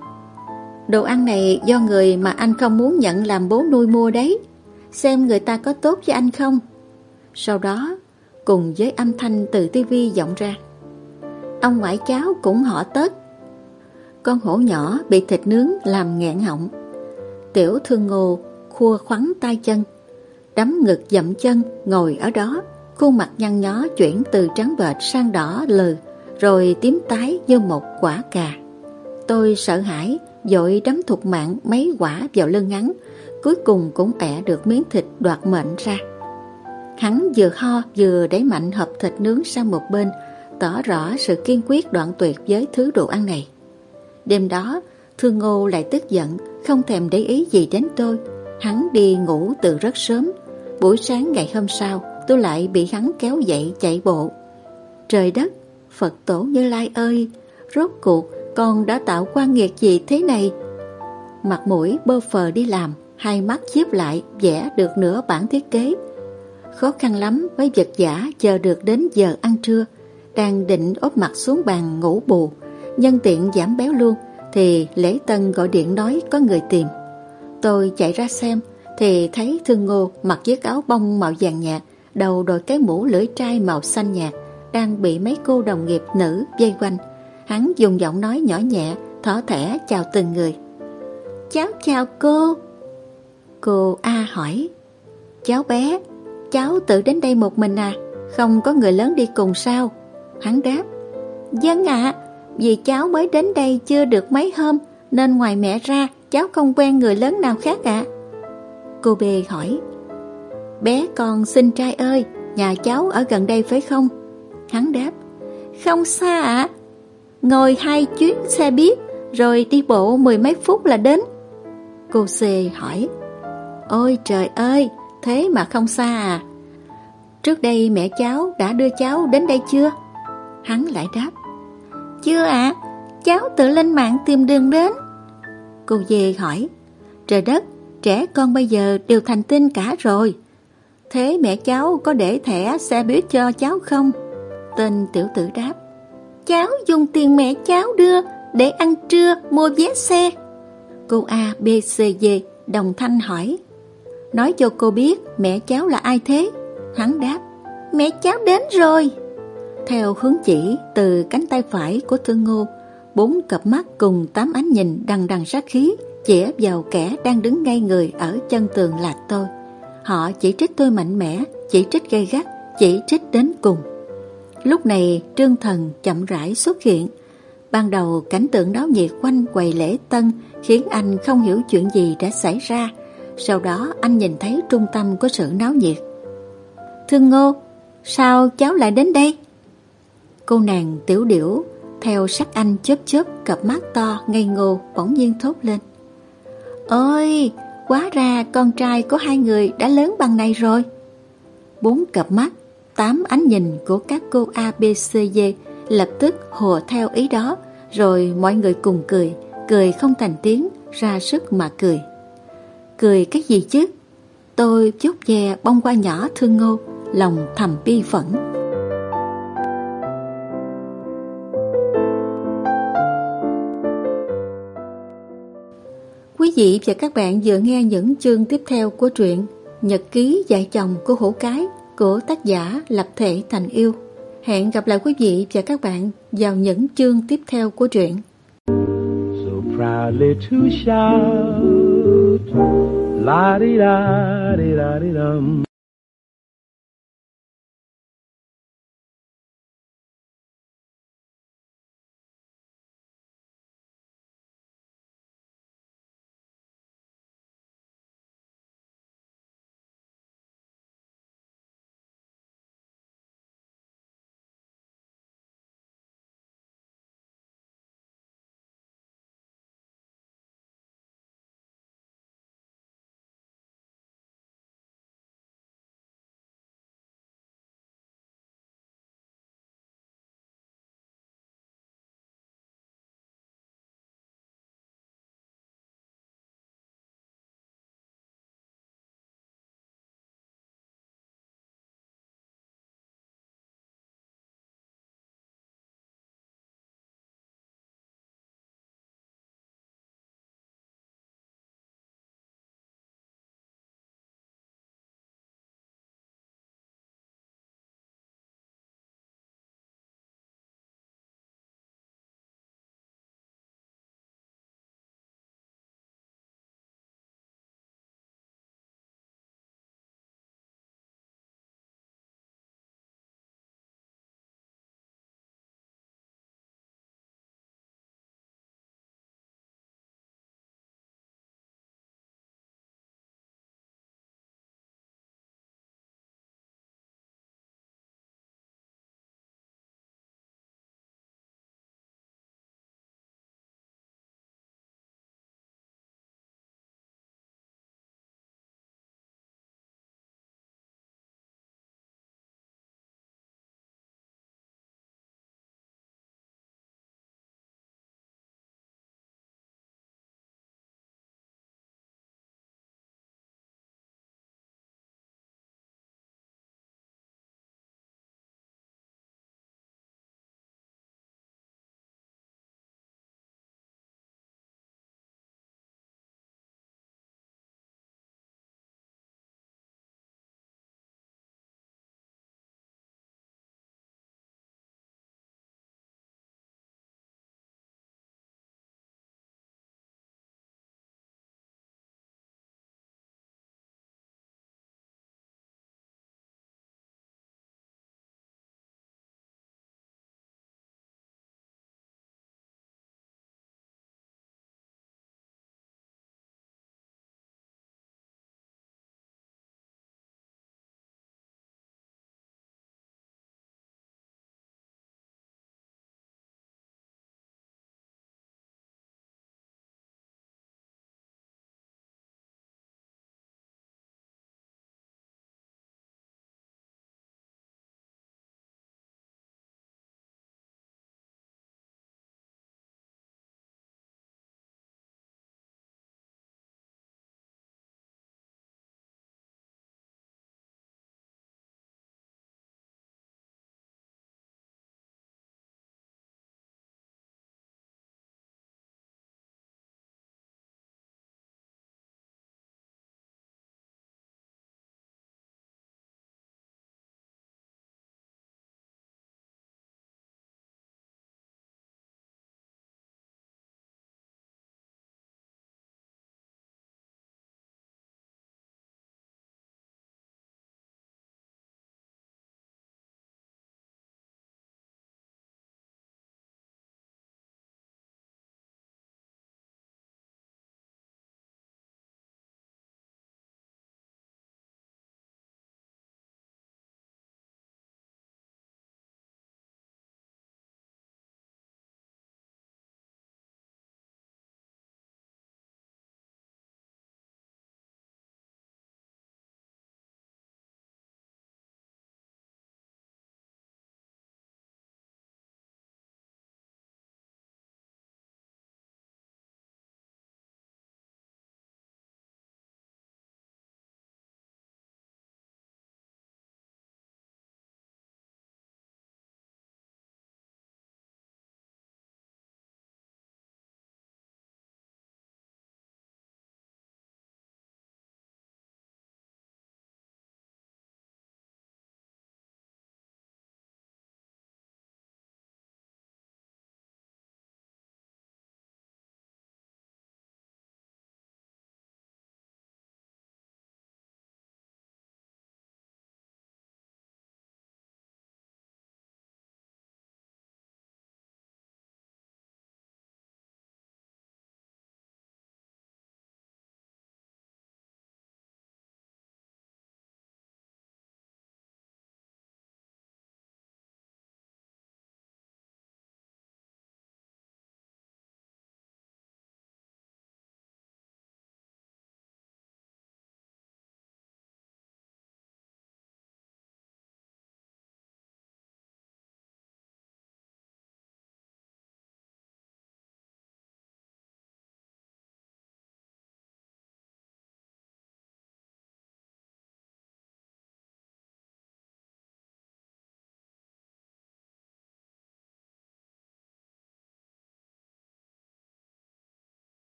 đồ ăn này do người mà anh không muốn nhận làm bố nuôi mua đấy, xem người ta có tốt với anh không. Sau đó cùng với âm thanh từ TV vọng ra: ông ngoại cháu cũng họ Tất. Con hổ nhỏ bị thịt nướng làm nghẹn họng. Tiểu Thương Ngô khua khoắn tay chân, đấm ngực dậm chân ngồi ở đó, khuôn mặt nhăn nhó chuyển từ trắng bệch sang đỏ lừ, rồi tím tái như một quả cà. Tôi sợ hãi, vội đấm thục mạng mấy quả vào lưng hắn, cuối cùng cũng ẻ được miếng thịt đoạt mệnh ra. Hắn vừa ho vừa đẩy mạnh hộp thịt nướng sang một bên, tỏ rõ sự kiên quyết đoạn tuyệt với thứ đồ ăn này. Đêm đó, Thương Ngô lại tức giận, không thèm để ý gì đến tôi. Hắn đi ngủ từ rất sớm. Buổi sáng ngày hôm sau, tôi lại bị hắn kéo dậy chạy bộ. Trời đất, Phật tổ Như Lai ơi, rốt cuộc con đã tạo quan nghiệt gì thế này? Mặt mũi bơ phờ đi làm, hai mắt chớp lại vẽ được nửa bản thiết kế. Khó khăn lắm mới vật vã chờ được đến giờ ăn trưa. Đang định úp mặt xuống bàn ngủ bù, nhân tiện giảm béo luôn, thì Lễ Tân gọi điện nói có người tìm. Tôi chạy ra xem thì thấy Thương Ngô mặc chiếc áo bông màu vàng nhạt, đầu đội cái mũ lưỡi trai màu xanh nhạt, đang bị mấy cô đồng nghiệp nữ vây quanh. Hắn dùng giọng nói nhỏ nhẹ, thỏ thẻ chào từng người. Cháu chào cô. Cô A hỏi: cháu bé, cháu tự đến đây một mình à? Không có người lớn đi cùng sao? Hắn đáp: Vâng ạ, vì cháu mới đến đây chưa được mấy hôm, nên ngoài mẹ ra cháu không quen người lớn nào khác ạ. Cô B hỏi: Bé con xinh trai ơi, nhà cháu ở gần đây phải không? Hắn đáp: Không xa ạ, ngồi 2 chuyến xe buýt rồi đi bộ 10 mấy phút là đến. Cô C hỏi: Ôi trời ơi, thế mà không xa à? Trước đây mẹ cháu đã đưa cháu đến đây chưa? Hắn lại đáp: Chưa ạ, cháu tự lên mạng tìm đường đến. Cô Dê hỏi: Trời đất, trẻ con bây giờ đều thành tinh cả rồi. Thế mẹ cháu có để thẻ xe buýt cho cháu không? Tên tiểu tử đáp: Cháu dùng tiền mẹ cháu đưa để ăn trưa mua vé xe. Cô A, B, C, D đồng thanh hỏi: Nói cho cô biết mẹ cháu là ai thế? Hắn đáp: Mẹ cháu đến rồi. Theo hướng chỉ từ cánh tay phải của Thương Ngô, 4 cặp mắt cùng 8 ánh nhìn đằng đằng sát khí chĩa vào kẻ đang đứng ngay người ở chân tường là tôi. Họ chỉ trích tôi mạnh mẽ, chỉ trích gay gắt, chỉ trích đến cùng. Lúc này Trương Thần chậm rãi xuất hiện. Ban đầu cảnh tượng náo nhiệt quanh quầy lễ tân khiến anh không hiểu chuyện gì đã xảy ra. Sau đó anh nhìn thấy trung tâm của sự náo nhiệt. Thương Ngô, sao cháu lại đến đây? Cô nàng tiểu điểu theo sắc anh chớp chớp cặp mắt to ngây ngô bỗng nhiên thốt lên: Ôi, hóa ra con trai của 2 người đã lớn bằng này rồi. 4 cặp mắt, 8 ánh nhìn của các cô A, B, C, D lập tức hùa theo ý đó, rồi mọi người cùng cười, cười không thành tiếng, ra sức mà cười. Cười cái gì chứ? Tôi vuốt ve bông hoa nhỏ Thương Ngô, lòng thầm bi phẫn. Quý vị và các bạn vừa nghe những chương tiếp theo của truyện Nhật ký dạy chồng của Hổ Cái của tác giả Lập Thể Thành Yêu. Hẹn gặp lại quý vị và các bạn vào những chương tiếp theo của truyện. So proudly to shout, la di da di da di dum.